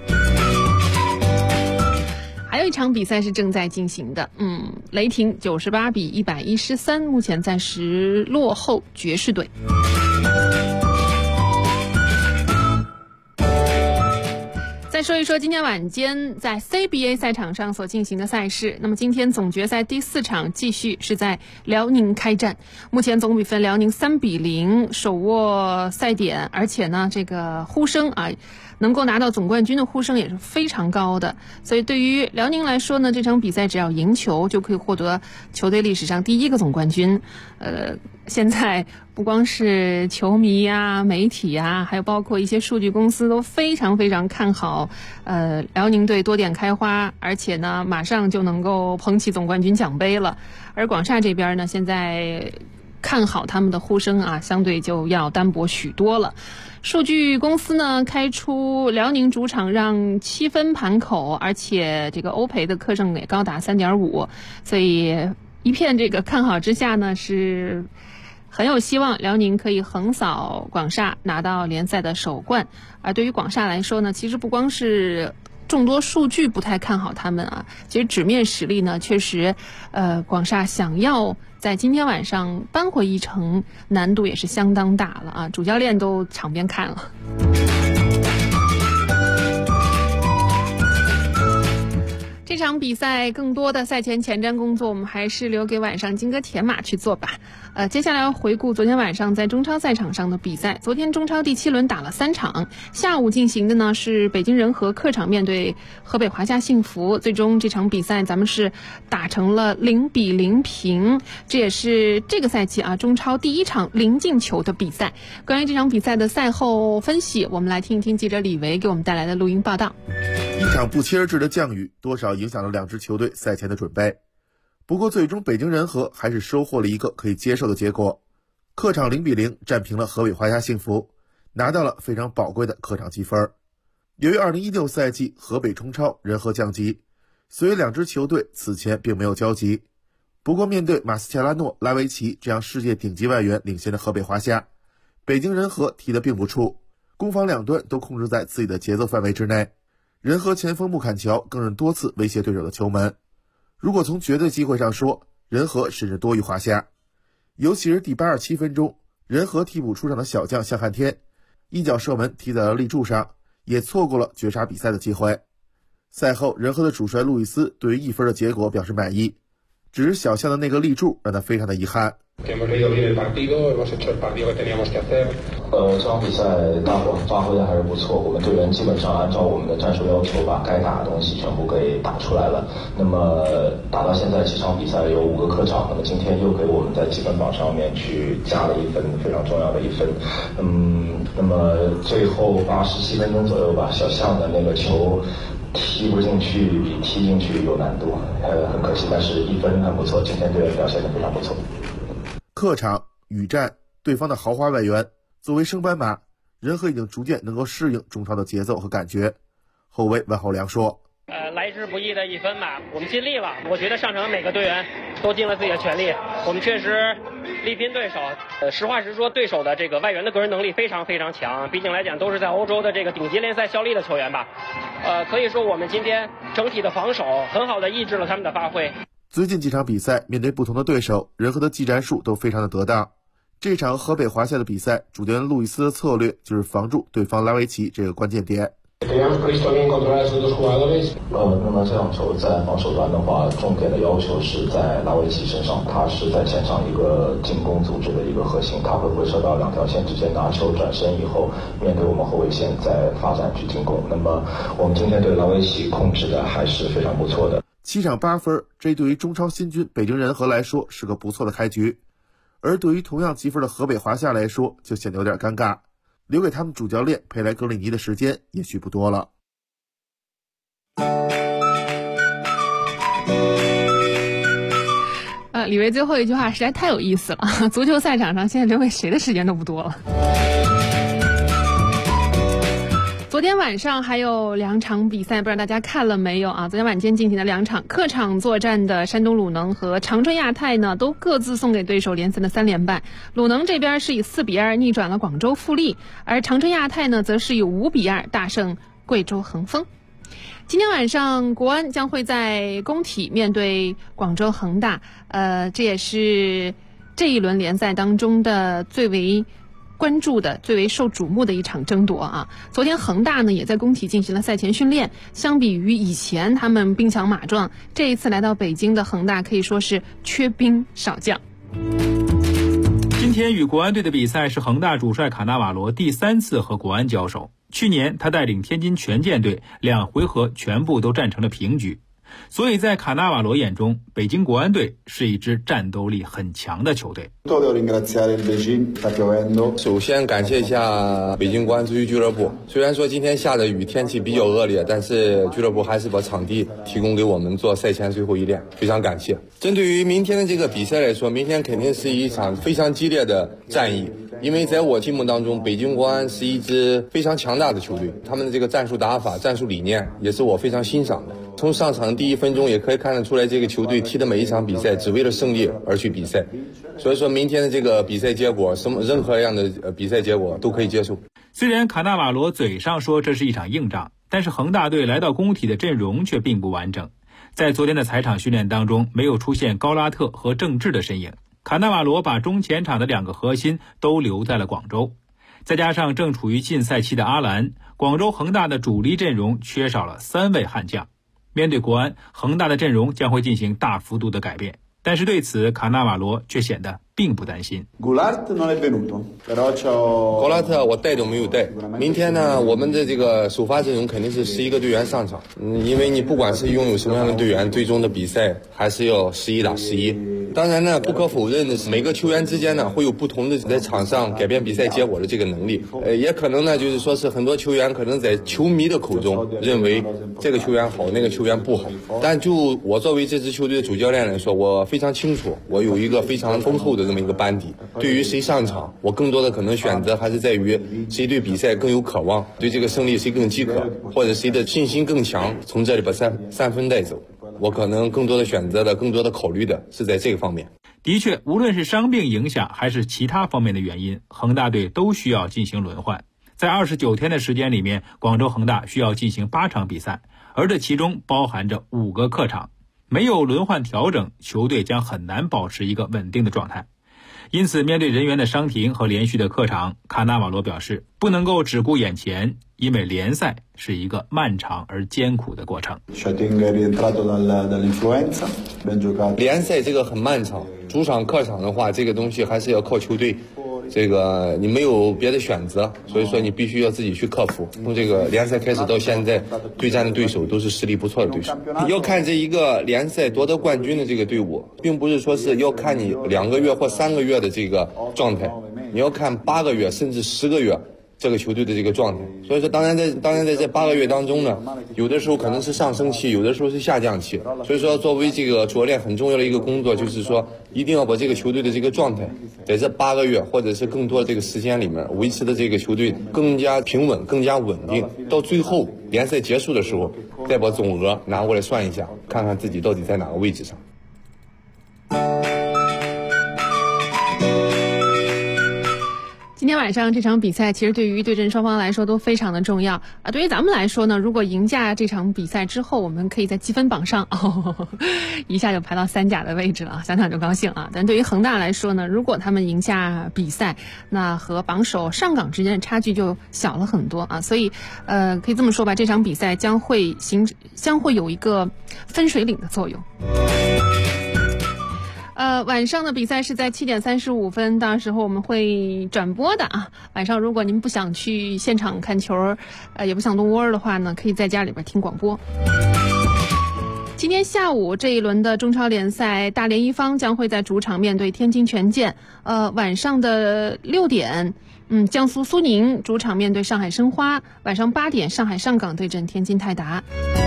还有一场比赛是正在进行的，雷霆98比113，目前暂时落后爵士队。再说一说今天晚间在 CBA 赛场上所进行的赛事。那么今天总决赛第4场继续是在辽宁开战，目前总比分辽宁3比0手握赛点，而且呢这个呼声啊，能够拿到总冠军的呼声也是非常高的。所以对于辽宁来说呢，这场比赛只要赢球就可以获得球队历史上第1个总冠军。现在不光是球迷啊、媒体啊，还有包括一些数据公司都非常非常看好辽宁队多点开花，而且呢马上就能够捧起总冠军奖杯了。而广厦这边呢，现在看好他们的呼声啊，相对就要单薄许多了。数据公司呢开出辽宁主场让7分盘口，而且这个欧赔的客胜也高达 3.5， 所以一片这个看好之下呢，是很有希望辽宁可以横扫广厦，拿到联赛的首冠。而对于广厦来说呢，其实不光是众多数据不太看好他们啊，其实纸面实力呢，确实，广厦想要在今天晚上扳回一城，难度也是相当大了啊！主教练都场边看了。这场比赛更多的赛前前瞻工作，我们还是留给晚上金戈铁马去做吧。接下来要回顾昨天晚上在中超赛场上的比赛。昨天中超第7轮打了3场，下午进行的呢是北京人和客场面对河北华夏幸福，最终这场比赛咱们是打成了0-0平，这也是这个赛季啊中超第1场0进球的比赛。关于这场比赛的赛后分析，我们来听一听记者李维给我们带来的录音报道。 一场不期而至的降雨多少影响了2支球队赛前的准备，不过最终北京人和还是收获了一个可以接受的结果，客场0-0战平了河北华夏幸福，拿到了非常宝贵的客场积分。由于2016赛季河北冲超，人和降级，所以2支球队此前并没有交集。不过面对马斯切拉诺、拉维奇这样世界顶级外援领先的河北华夏，北京人和踢得并不怵，攻防两端都控制在自己的节奏范围之内。人和前锋穆坎乔更是多次威胁对手的球门。如果从绝对机会上说，人和甚至多于华夏。尤其是第87分钟，人和替补出场的小将向汉天一脚射门踢在了立柱上，也错过了绝杀比赛的机会。赛后，人和的主帅路易斯对于1分的结果表示满意，只是小将的那个立柱让他非常的遗憾。 这场比赛大伙发挥的还是不错，我们队员基本上按照我们的战术要求把该打的东西全部给打出来了。那么打到现在几场比赛有5个客场，那么今天又给我们在积分榜上面去加了1分，非常重要的1分。那么最后87分钟左右吧，小象的那个球踢不进去比踢进去有难度，很可惜，但是1分很不错，今天队员表现得非常不错。 客场雨战对方的豪华外援，作为升班马，人和已经逐渐能够适应中超的节奏和感觉。后卫万浩良说： 来之不易的1分吧，我们尽力了。我觉得上场每个队员都尽了自己的全力，我们确实力拼对手。实话实说，对手的这个外援的个人能力非常非常强，毕竟来讲都是在欧洲的这个顶级联赛效力的球员吧。可以说我们今天整体的防守很好的抑制了他们的发挥。 最近几场比赛面对不同的对手，人和的技战术都非常的得当。这场河北华夏的比赛，主教练路易斯的策略就是防住对方拉维奇这个关键点。 那么这场球在防守端的话，重点的要求是在拉维奇身上，他是在前场一个进攻组织的一个核心，他会回射到2条线之间拿球转身以后，面对我们后卫线再发展去进攻。那么我们今天对拉维奇控制的还是非常不错的。 7场8分，这对于中超新军北京人和来说是个不错的开局，而对于同样积分的河北华夏来说就显得有点尴尬，留给他们主教练佩莱格里尼的时间也许不多了。 李维最后一句话实在太有意思了，足球赛场上现在留给谁的时间都不多了。昨天晚上还有2场比赛，不知道大家看了没有啊？昨天晚间进行的2场客场作战的山东鲁能和长春亚泰呢，都各自送给对手连胜的3连败。鲁能这边是以4-2逆转了广州富力，而长春亚泰呢，则是以5-2大胜贵州恒丰。今天晚上国安将会在工体面对广州恒大，这也是这一轮联赛当中的最为关注的、最为受瞩目的一场争夺啊！昨天恒大呢也在工体进行了赛前训练，相比于以前他们兵强马壮，这一次来到北京的恒大可以说是缺兵少将。 今天与国安队的比赛是恒大主帅卡纳瓦罗第3次和国安交手，去年他带领天津权健队2回合全部都战成了平局。所以在卡纳瓦罗眼中，北京国安队是一支战斗力很强的球队。 首先感谢一下北京国安足球俱乐部，虽然说今天下的雨，天气比较恶劣，但是俱乐部还是把场地提供给我们做赛前最后一练，非常感谢。针对于明天的这个比赛来说，明天肯定是一场非常激烈的战役， 因为在我心目当中，北京国安是一支非常强大的球队，他们的这个战术打法、战术理念也是我非常欣赏的。从上场第1分钟也可以看得出来，这个球队踢的每一场比赛只为了胜利而去比赛。所以说明天的这个比赛结果，任何样的比赛结果都可以接受。 虽然卡纳瓦罗嘴上说这是一场硬仗，但是恒大队来到工体的阵容却并不完整。在昨天的踩场训练当中，没有出现高拉特和郑智的身影。卡纳瓦罗把中前场的2个核心都留在了广州，再加上正处于禁赛期的阿兰，广州恒大的主力阵容缺少了3位悍将。面对国安，恒大的阵容将会进行大幅度的改变，但是对此卡纳瓦罗却显得并不担心。 高拉特我带都没有带。明天呢，我们的这个首发阵容肯定是11个队员上场，因为你不管是拥有什么样的队员，最终的比赛还是要11打11。当然呢，不可否认的是，每个球员之间呢会有不同的在场上改变比赛结果的这个能力。也可能呢，就是说是很多球员可能在球迷的口中认为这个球员好，那个球员不好。但就我作为这支球队的主教练来说，我非常清楚，我有一个非常丰厚的这么一个班底。对于谁上场，我更多的可能选择还是在于谁对比赛更有渴望，对这个胜利谁更饥渴，或者谁的信心更强，从这里把3分带走。我可能更多的选择的、更多的考虑的是在这个方面。 的确，无论是伤病影响还是其他方面的原因，恒大队都需要进行轮换。在29天的时间里面，广州恒大需要进行8场比赛，而这其中包含着5个客场。没有轮换调整，球队将很难保持一个稳定的状态。因此，面对人员的伤停和连续的客场，卡纳瓦罗表示不能够只顾眼前，因为联赛是一个漫长而艰苦的过程。 联赛这个很漫长，主场客场的话，这个东西还是要靠球队，这个你没有别的选择，所以说你必须要自己去克服。从这个联赛开始到现在，对战的对手都是实力不错的对手。要看这一个联赛夺得冠军的这个队伍，并不是说是要看你2个月或3个月的这个状态，你要看8个月甚至10个月这个球队的这个状态。所以说当然在这8个月当中呢，有的时候可能是上升期，有的时候是下降期。所以说作为这个主教练很重要的一个工作，就是说一定要把这个球队的这个状态在这8个月或者是更多的这个时间里面维持的这个球队更加平稳、更加稳定，到最后联赛结束的时候再把总额拿过来算一下，看看自己到底在哪个位置上。 今天晚上这场比赛其实对于对阵双方来说都非常的重要啊。对于咱们来说呢，如果赢下这场比赛之后，我们可以在积分榜上一下就排到3甲的位置了，想想就高兴啊。但对于恒大来说呢，如果他们赢下比赛，那和榜首上港之间的差距就小了很多啊。所以可以这么说吧，这场比赛将会有一个分水岭的作用。晚上的比赛是在7点35分，到时候我们会转播的啊。晚上如果您不想去现场看球，也不想动窝的话呢，可以在家里边听广播。今天下午这一轮的中超联赛，大连一方将会在主场面对天津权健。晚上的6点，江苏苏宁主场面对上海申花。晚上8点，上海上港对阵天津泰达。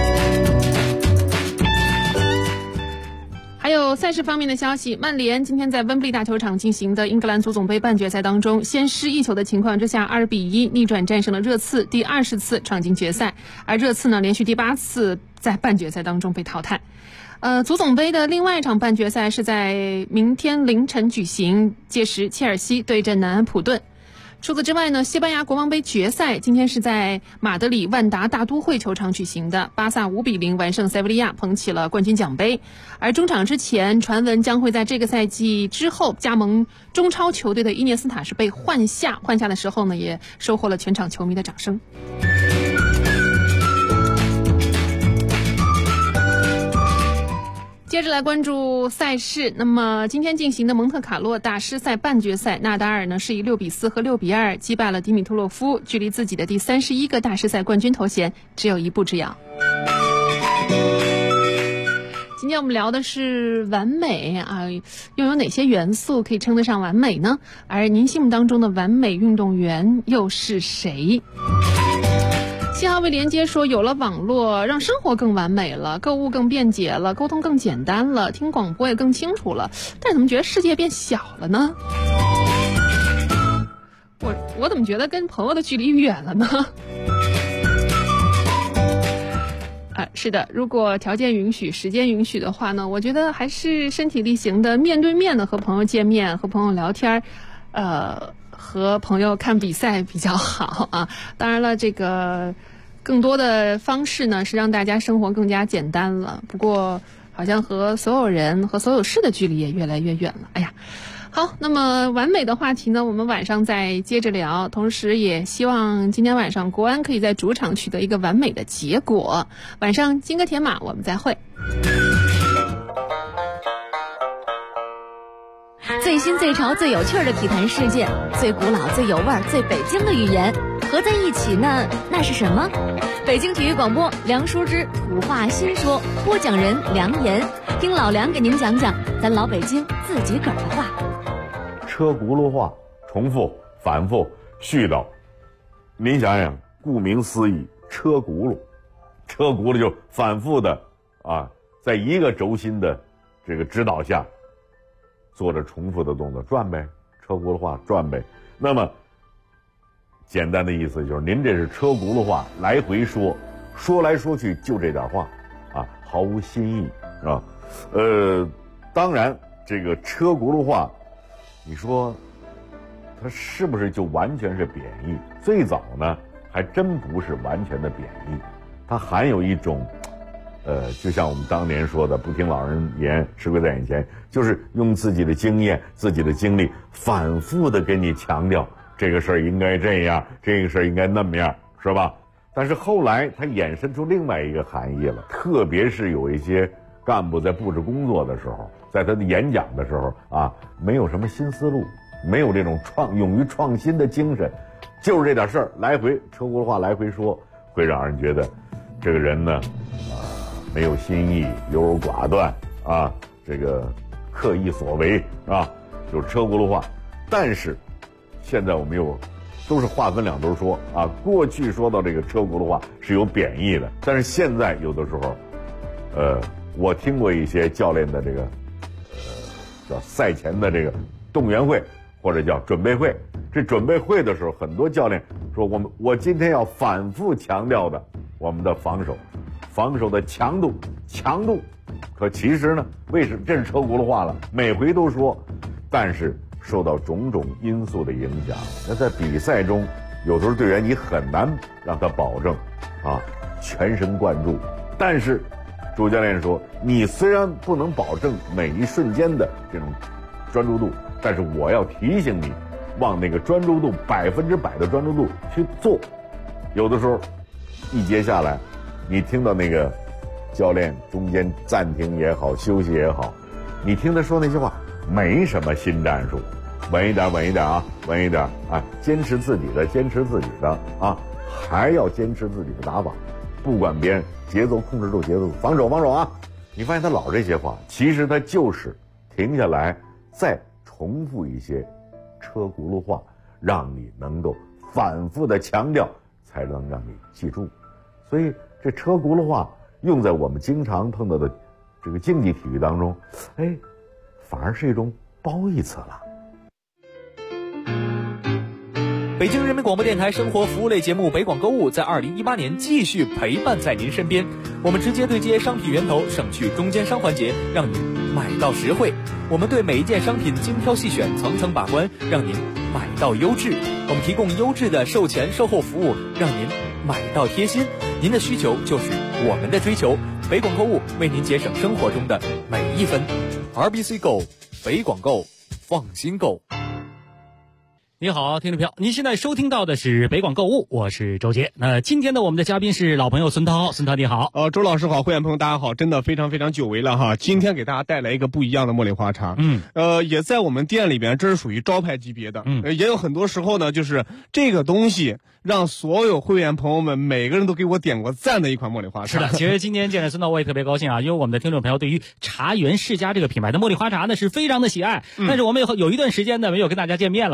还有赛事方面的消息，曼联今天在温布利大球场进行的英格兰足总杯半决赛当中，先失1球的情况之下2比1逆转战胜了热刺，第20次闯进决赛，而热刺呢连续第8次在半决赛当中被淘汰。足总杯的另外一场半决赛是在明天凌晨举行，届时切尔西对阵南安普顿。除此之外呢，西班牙国王杯决赛今天是在马德里万达大都会球场举行的，巴萨5比0完胜塞维利亚，捧起了冠军奖杯。而中场之前传闻将会在这个赛季之后加盟中超球队的伊涅斯塔是被换下的时候呢，也收获了全场球迷的掌声。接着来关注赛事，那么今天进行的蒙特卡洛大师赛半决赛，纳达尔呢是以6比4和6比2击败了迪米特洛夫，距离自己的第31个大师赛冠军头衔只有1步之遥。今天我们聊的是完美啊，又有哪些元素可以称得上完美呢？而您心目当中的完美运动员又是谁？7号位连接说，有了网络让生活更完美了，购物更便捷了，沟通更简单了，听广播也更清楚了，但怎么觉得世界变小了呢？ 我怎么觉得跟朋友的距离远了呢？是的，如果条件允许、时间允许的话呢，我觉得还是身体力行的、面对面的和朋友见面、和朋友聊天，和朋友看比赛比较好啊。当然了，这个更多的方式呢是让大家生活更加简单了。不过，好像和所有人和所有事的距离也越来越远了。哎呀。好，那么完美的话题呢，我们晚上再接着聊。同时也希望今天晚上国安可以在主场取得一个完美的结果。晚上金戈铁马，我们再会。 最新最潮最有趣的体坛事件，最古老最有味儿最北京的语言合在一起呢，那是什么？北京体育广播梁淑之土话新说，播讲人梁岩，听老梁给您讲讲咱老北京自己个儿的话。 车轱辘话，重复、反复、絮叨。您想想，顾名思义，车轱辘就反复的在一个轴心的这个指导下，做着重复的动作，转呗，车轱辘话转呗。那么简单的意思就是，您这是车轱辘话，来回说，说来说去就这点话毫无新意，是吧？当然，这个车轱辘话。你说它是不是就完全是贬义？最早呢还真不是完全的贬义，它含有一种就像我们当年说的，不听老人言，吃亏在眼前，就是用自己的经验、自己的经历反复的给你强调这个事儿应该这样，这个事儿应该那么样，是吧？但是后来它衍生出另外一个含义了，特别是有一些干部在布置工作的时候，在他的演讲的时候没有什么新思路，没有这种勇于创新的精神，就是这点事儿来回车轱辘话来回说，会让人觉得这个人呢没有新意，优柔寡断这个刻意所为就是车轱辘话。但是现在我们又都是话分两头说过去说到这个车轱辘话是有贬义的，但是现在有的时候我听过一些教练的这个叫赛前的这个动员会或者叫准备会，这准备会的时候，很多教练说我今天要反复强调的我们的防守的强度，可其实呢，为什么这是车轱辘话了？每回都说，但是受到种种因素的影响，那在比赛中，有时候队员你很难让他保证全神贯注，但是主教练说，你虽然不能保证每一瞬间的这种专注度，但是我要提醒你，往那个专注度100%的专注度去做。有的时候一节下来，你听到那个教练中间暂停也好，休息也好，你听他说那些话没什么新战术，稳一点坚持自己的还要坚持自己的打法，不管别人，节奏控制住节奏，防守你发现他老这些话，其实他就是停下来再重复一些车轱辘话，让你能够反复的强调，才能让你记住。所以这车轱辘话用在我们经常碰到的这个竞技体育当中，反而是一种褒义词了。 北京人民广播电台生活服务类节目北广购物在2018年继续陪伴在您身边，我们直接对接商品源头，省去中间商环节，让您买到实惠。我们对每一件商品精挑细选，层层把关，让您买到优质。我们提供优质的售前售后服务，让您买到贴心。您的需求就是我们的追求，北广购物为您节省生活中的每一分。RBC Go， 北广购，放心购。 你好，听众朋友，您现在收听到的是北广购物，我是周杰。那今天的我们的嘉宾是老朋友孙涛，孙涛你好。 周老师好，会员朋友大家好，真的非常非常久违了哈。今天给大家带来一个不一样的茉莉花茶，也在我们店里边，这是属于招牌级别的，也有很多时候呢，就是这个东西让所有会员朋友们每个人都给我点过赞的一款茉莉花茶。 是的，其实今天见着孙涛我也特别高兴啊，因为我们的听众朋友对于茶园世家这个品牌的茉莉花茶呢是非常的喜爱，但是我们有一段时间呢没有跟大家见面了哈。 没错。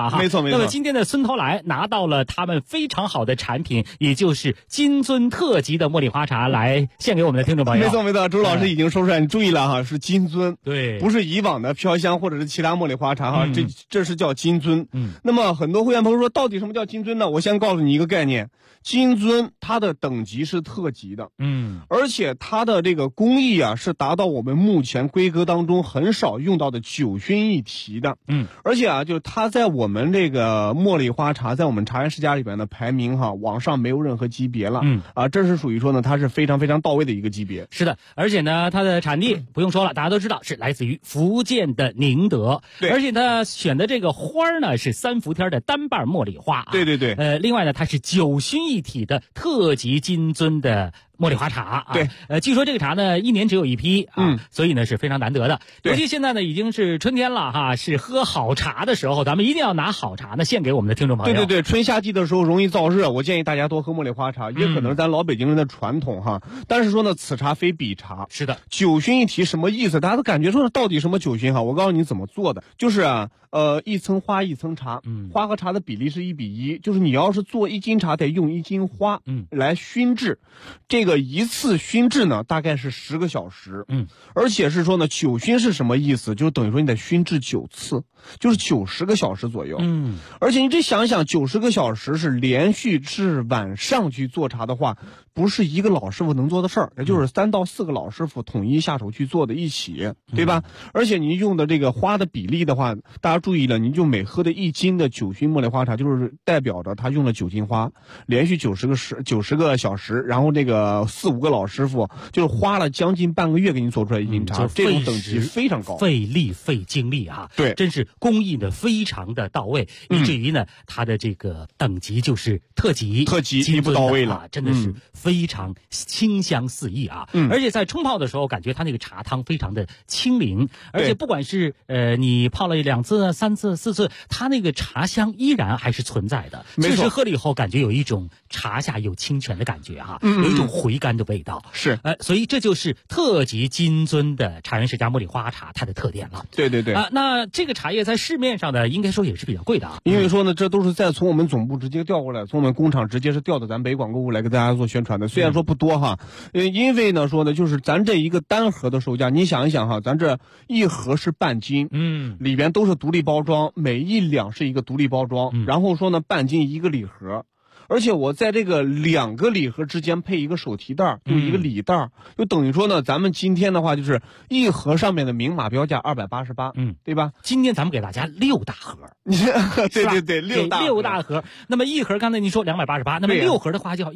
没错。 那么今天的孙涛来拿到了他们非常好的产品，也就是金樽特级的茉莉花茶，来献给我们的听众朋友。 没错没错，周老师已经说出来，你注意了哈，是金樽， 对， 不是以往的飘香或者是其他茉莉花茶哈，这是叫金樽。那么很多会员朋友说，到底什么叫金樽呢？我先告诉你一个概念，金樽它的等级是特级的，而且它的这个工艺啊是达到我们目前规格当中很少用到的9熏一提的，而且啊，就是它在我们这个茉莉花茶在我们茶园世家里边的排名哈，往上没有任何级别了，这是属于说呢，它是非常非常到位的一个级别。 是的，而且呢，它的产地不用说了，大家都知道是来自于福建的宁德， 对， 而且它选的这个花呢是3伏天的单瓣茉莉花， 对对对， 另外呢，它是9熏一体的特级金樽的茉莉花茶啊， 对， 据说这个茶呢1年只有1批啊，所以呢是非常难得的。尤其现在呢已经是春天了哈，是喝好茶的时候，咱们一定要拿好茶呢献给我们的听众朋友。 对对对，春夏季的时候容易燥热，我建议大家多喝茉莉花茶，也可能是咱老北京人的传统哈。但是说呢，此茶非彼茶。 是的 ，9熏一提什么意思？大家都感觉说到底什么9熏哈？我告诉你怎么做的，就是啊。一层花一层茶，花和茶的比例是1比1，就是你要是做1斤茶，得用1斤花，来熏制。这个一次熏制呢，大概是10个小时，而且是说呢，9熏是什么意思？就等于说你得熏制9次，就是90个小时左右，而且你这想想，90个小时是连续至晚上去做茶的话，不是一个老师傅能做的事儿，也就是3到4个老师傅统一下手去做的一起，对吧？而且你用的这个花的比例的话，大家注意了，你就每喝的1斤的9熏茉莉花茶，就是代表着他用了9斤花，连续90个小时，然后这个4、5个老师傅就是花了将近半个月给你做出来1斤茶，这种等级非常高， 费力费精力啊， 对， 真是工艺呢非常的到位，以至于呢它的这个等级就是特级一步到位了， 真的是非常清香四溢啊，而且在冲泡的时候，感觉它那个茶汤非常的清灵，而且不管是你泡了2次、3次、4次，它那个茶香依然还是存在的。确实喝了以后，感觉有一种茶下有清泉的感觉哈，有一种回甘的味道。 是， 所以这就是特级金樽的茶园世家茉莉花茶它的特点了。 对对对啊，那这个茶叶在市面上呢，应该说也是比较贵的啊。 因为说呢，这都是在从我们总部直接调过来，从我们工厂直接是调到咱北广购物来给大家做宣传的。虽然说不多哈，因为呢说呢，就是咱这一个单盒的售价，你想一想哈，咱这一盒是半斤，里边都是独立包装，每1两是一个独立包装，然后说呢半斤1个礼盒。而且我在这个2个礼盒之间配一个手提袋，就一个礼袋，就等于说呢，咱们今天的话就是一盒上面的明码标价288，对吧？ 今天咱们给大家6大盒， 对对对，6大盒。那么一盒刚才您说288，那么6盒的话就要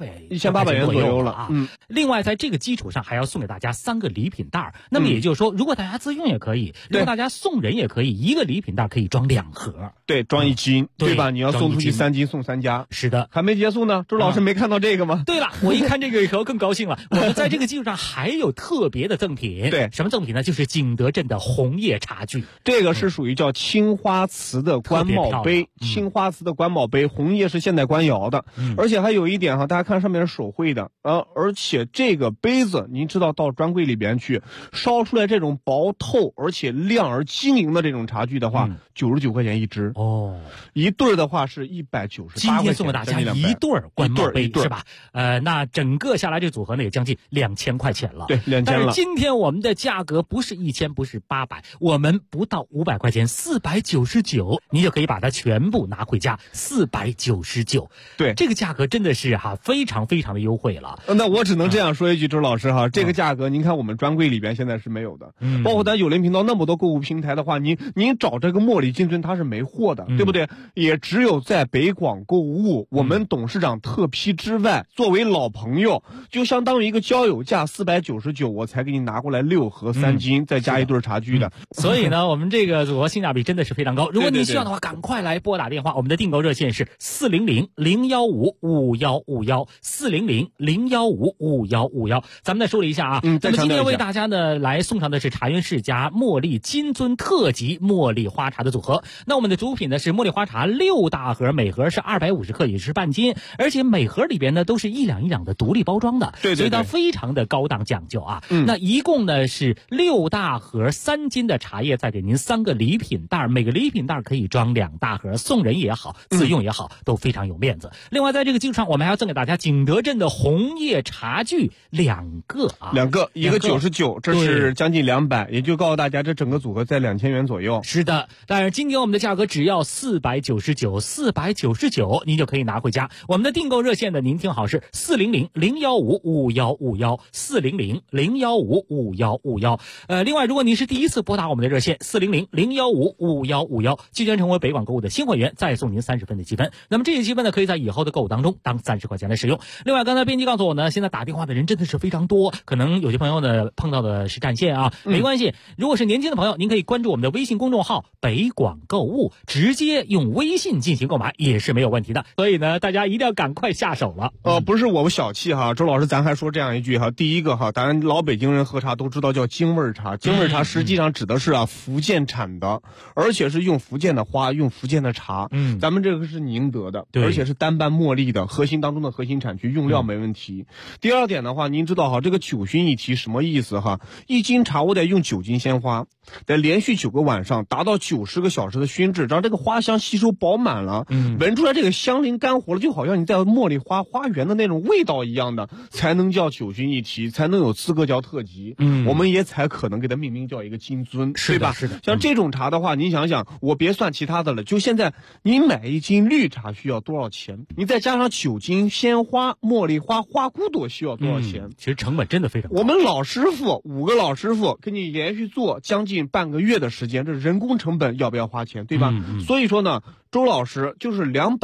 1800 元左右了啊。另外在这个基础上还要送给大家3个礼品袋，那么也就是说，如果大家自用也可以，如果大家送人也可以，一个礼品袋可以装2盒， 对，装1斤，对吧？你要送出去3斤送3家， 是的。 还没结束呢，周老师没看到这个吗？ 对了，我一看这个以后更高兴了。我们在这个基础上还有特别的赠品， 对， 什么赠品呢？就是景德镇的红叶茶具， 这个是属于叫青花瓷的官帽杯，青花瓷的官帽杯，红叶是现代官窑的，而且还有一点哈，大家看上面是手绘的，而且这个杯子，您知道到专柜里边去烧出来这种薄透而且亮而晶莹的这种茶具的话，99块钱一支哦， 一对的话是198块钱。 今天送给大家一对官帽杯是吧？那整个下来这组合呢也将近2000块钱了。 对，2000了。 但是今天我们的价格不是1000，不是800，我们不到500块钱，499，你就可以把它全部拿回家，499。 对， 这个价格真的是非常非常的优惠了。 那我只能这样说一句，周老师哈，这个价格您看我们专柜里边现在是没有的，包括咱有联频道那么多购物平台的话，您找这个茉莉金樽它是没货的，对不对？也只有在北广购物，我们董事长特批之外，作为老朋友，就相当于一个交友价499，我才给你拿过来6盒3斤，再加一对茶具的。 所以呢，我们这个组合性价比真的是非常高。如果您需要的话，赶快来拨打电话，我们的订购热线是400-015-5151，400-015-5151。咱们再说了一下啊，咱们今天为大家呢来送上的是茶园世家茉莉金樽特级茉莉花茶的组合。那我们的主品呢是茉莉花茶6大盒，每盒是250克，也是半斤，而且每盒里边呢都是1两1两的独立包装的， 对， 所以它非常的高档讲究啊。那一共呢是6大盒3斤的茶叶，再给您3个礼品袋，每个礼品袋可以装2大盒，送人也好，自用也好，都非常有面子。另外在这个基础上，我们还要赠给大家景德镇的红叶茶具2个啊，2个，一个99，这是将近200，也就告诉大家这整个组合在2000元左右。是的，但是今天我们的价格只要499，您就可以拿回家。我们的订购热线呢，您听好是400-015-5151，400-015-5151。另外如果您是第一次拨打我们的热线400-015-5151，即将成为北广购物的新会员，再送您30分的积分。那么这些积分呢，可以在以后的购物当中当30块钱来使用。另外刚才编辑告诉我呢，现在打电话的人真的是非常多，可能有些朋友呢碰到的是占线啊，没关系，如果是年轻的朋友，您可以关注我们的微信公众号北广购物，直接用微信进行购买也是没有问题的。所以呢，大家一定要赶快下手了。不是我们小气哈，周老师咱还说这样一句哈，第一个哈，咱老北京人喝茶都知道叫京味茶，京味茶实际上指的是福建产的，而且是用福建的花，用福建的茶。咱们这个是宁德的，而且是单瓣茉莉的核心当中的核心产区，用料没问题。第二点的话，您知道哈，这个9熏1提什么意思哈？1斤茶我得用9斤鲜花，得连续9个晚上，达到90个小时的熏制，让这个花香吸收饱满了，闻出来这个香灵干活了，就好像你在茉莉花园的那种味道一样的，才能叫9熏1提，才能有资格叫特级。我们也才可能给它命名叫一个金樽，对吧？是的。像这种茶的话，您想想，我别算其他的了，就现在您买1斤绿茶需要多少钱？你再加上9斤鲜花、茉莉花、花骨朵需要多少钱？其实成本真的非常高。我们老师傅5个老师傅给你连续做将近半个月的时间，这人工成本要不要花钱，对吧？所以说呢，周老师就是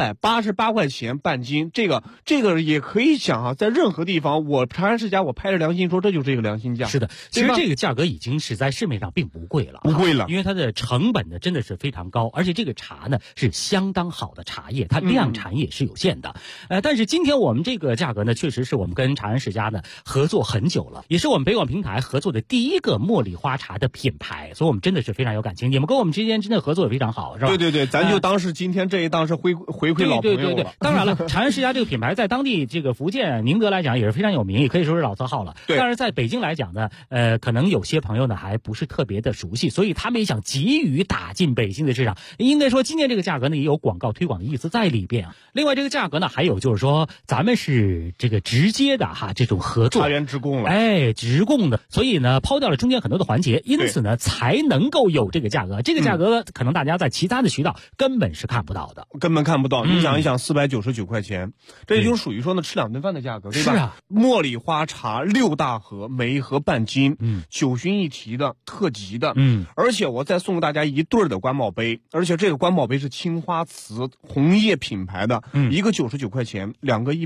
288块钱半斤，这个也可以讲啊，在任何地方，我长安世家我拍着良心说，这就是一个良心价。是的，其实这个价格已经是在市面上并不贵了，因为它的成本呢真的是非常高，而且这个茶呢是相当好的茶叶，它量产也是有限的。但是今天我们这个价格呢，确实是我们跟长安世家呢合作很久了，也是我们北广平台合作的第一个茉莉花茶的品牌，所以我们真的是非常有感情。你们跟我们之间真的合作也非常好，是吧？对，咱就当是今天这一档是回馈老朋友了。对，当然了，长安世家这个品牌在当地这个福建宁德来讲也是非常有名，也可以说是老字号了。但是在北京来讲呢，可能有些朋友呢还不是特别的熟悉，所以他们也想急于打进北京的市场。应该说今天这个价格呢也有广告推广的意思在里边啊。另外这个价格呢还有就是说咱们是这个直接的这种合作，茶园直供了，直供的，所以呢抛掉了中间很多的环节，因此呢才能够有这个价格。这个价格可能大家在其他的渠道根本是看不到的，根本看不到。你想一想，499块钱，这也就属于说呢吃2顿饭的价格，对吧？是啊，茉莉花茶6大盒，每一盒半斤，9熏1提的特级的，而且我再送大家1对的官宝杯，而且这个官宝杯是青花瓷红叶品牌的，一个99块钱，2个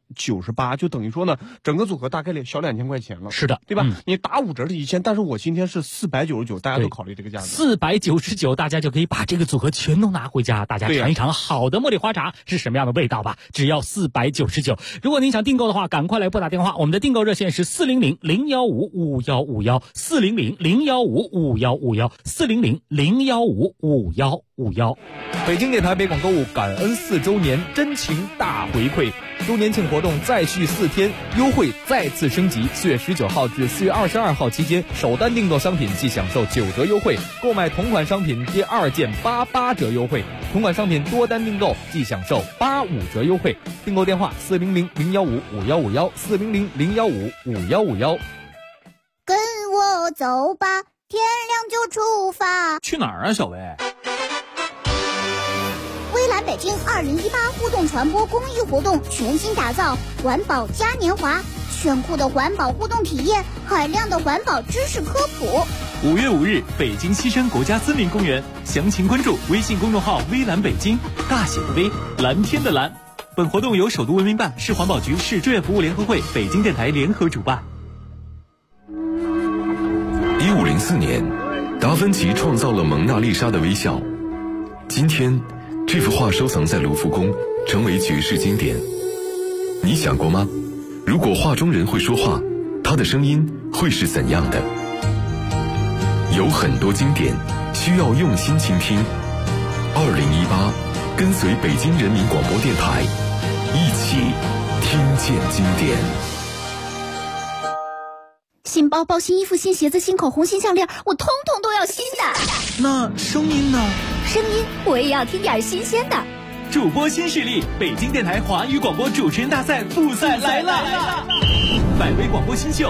198，就等于说呢整个组合大概小2000块钱了。是的，对吧？你打5折是1000，但是我今天是499，大家都考虑这个价格，499，大家就可以把这个组合全都拿回家，大家尝一尝好的茉莉花茶是什么样的味道吧，只要499。如果您想订购的话，赶快来拨打电话，我们的订购热线是400-015-5151，400-015-5151，400-015-5151。 北京电台北广购物感恩4周年真情大回馈，周年庆活动再续4天，优惠再次升级。4月19号至4月22号期间，首单订购商品即享受9折优惠，购买同款商品第2件88折优惠，同款商品多单订购即享受85折优惠。订购电话400-015-5151，400-015-5151。 跟我走吧，天亮就出发。 去哪儿啊，小薇？ 微蓝北京2018互动传播公益活动全新打造环保嘉年华，炫酷的环保互动体验，海量的环保知识科普。 5月5日，北京西山国家森林公园，详情关注微信公众号微蓝北京，大写的微，蓝天的蓝。本活动由首都文明办、市环保局、市志愿服务联合会、北京电台联合主办。 1504年，达芬奇创造了蒙娜丽莎的微笑。今天，这幅画收藏在卢浮宫，成为绝世经典。你想过吗？如果画中人会说话，他的声音会是怎样的？有很多经典需要用心倾听。2018，跟随北京人民广播电台， 一起听见经典。 新包包、新衣服、新鞋子、新口红、新项链，我通通都要新的。 那声音呢？ 声音我也要听点新鲜的。 主播新势力，北京电台华语广播主持人大赛复赛来了！百位广播新秀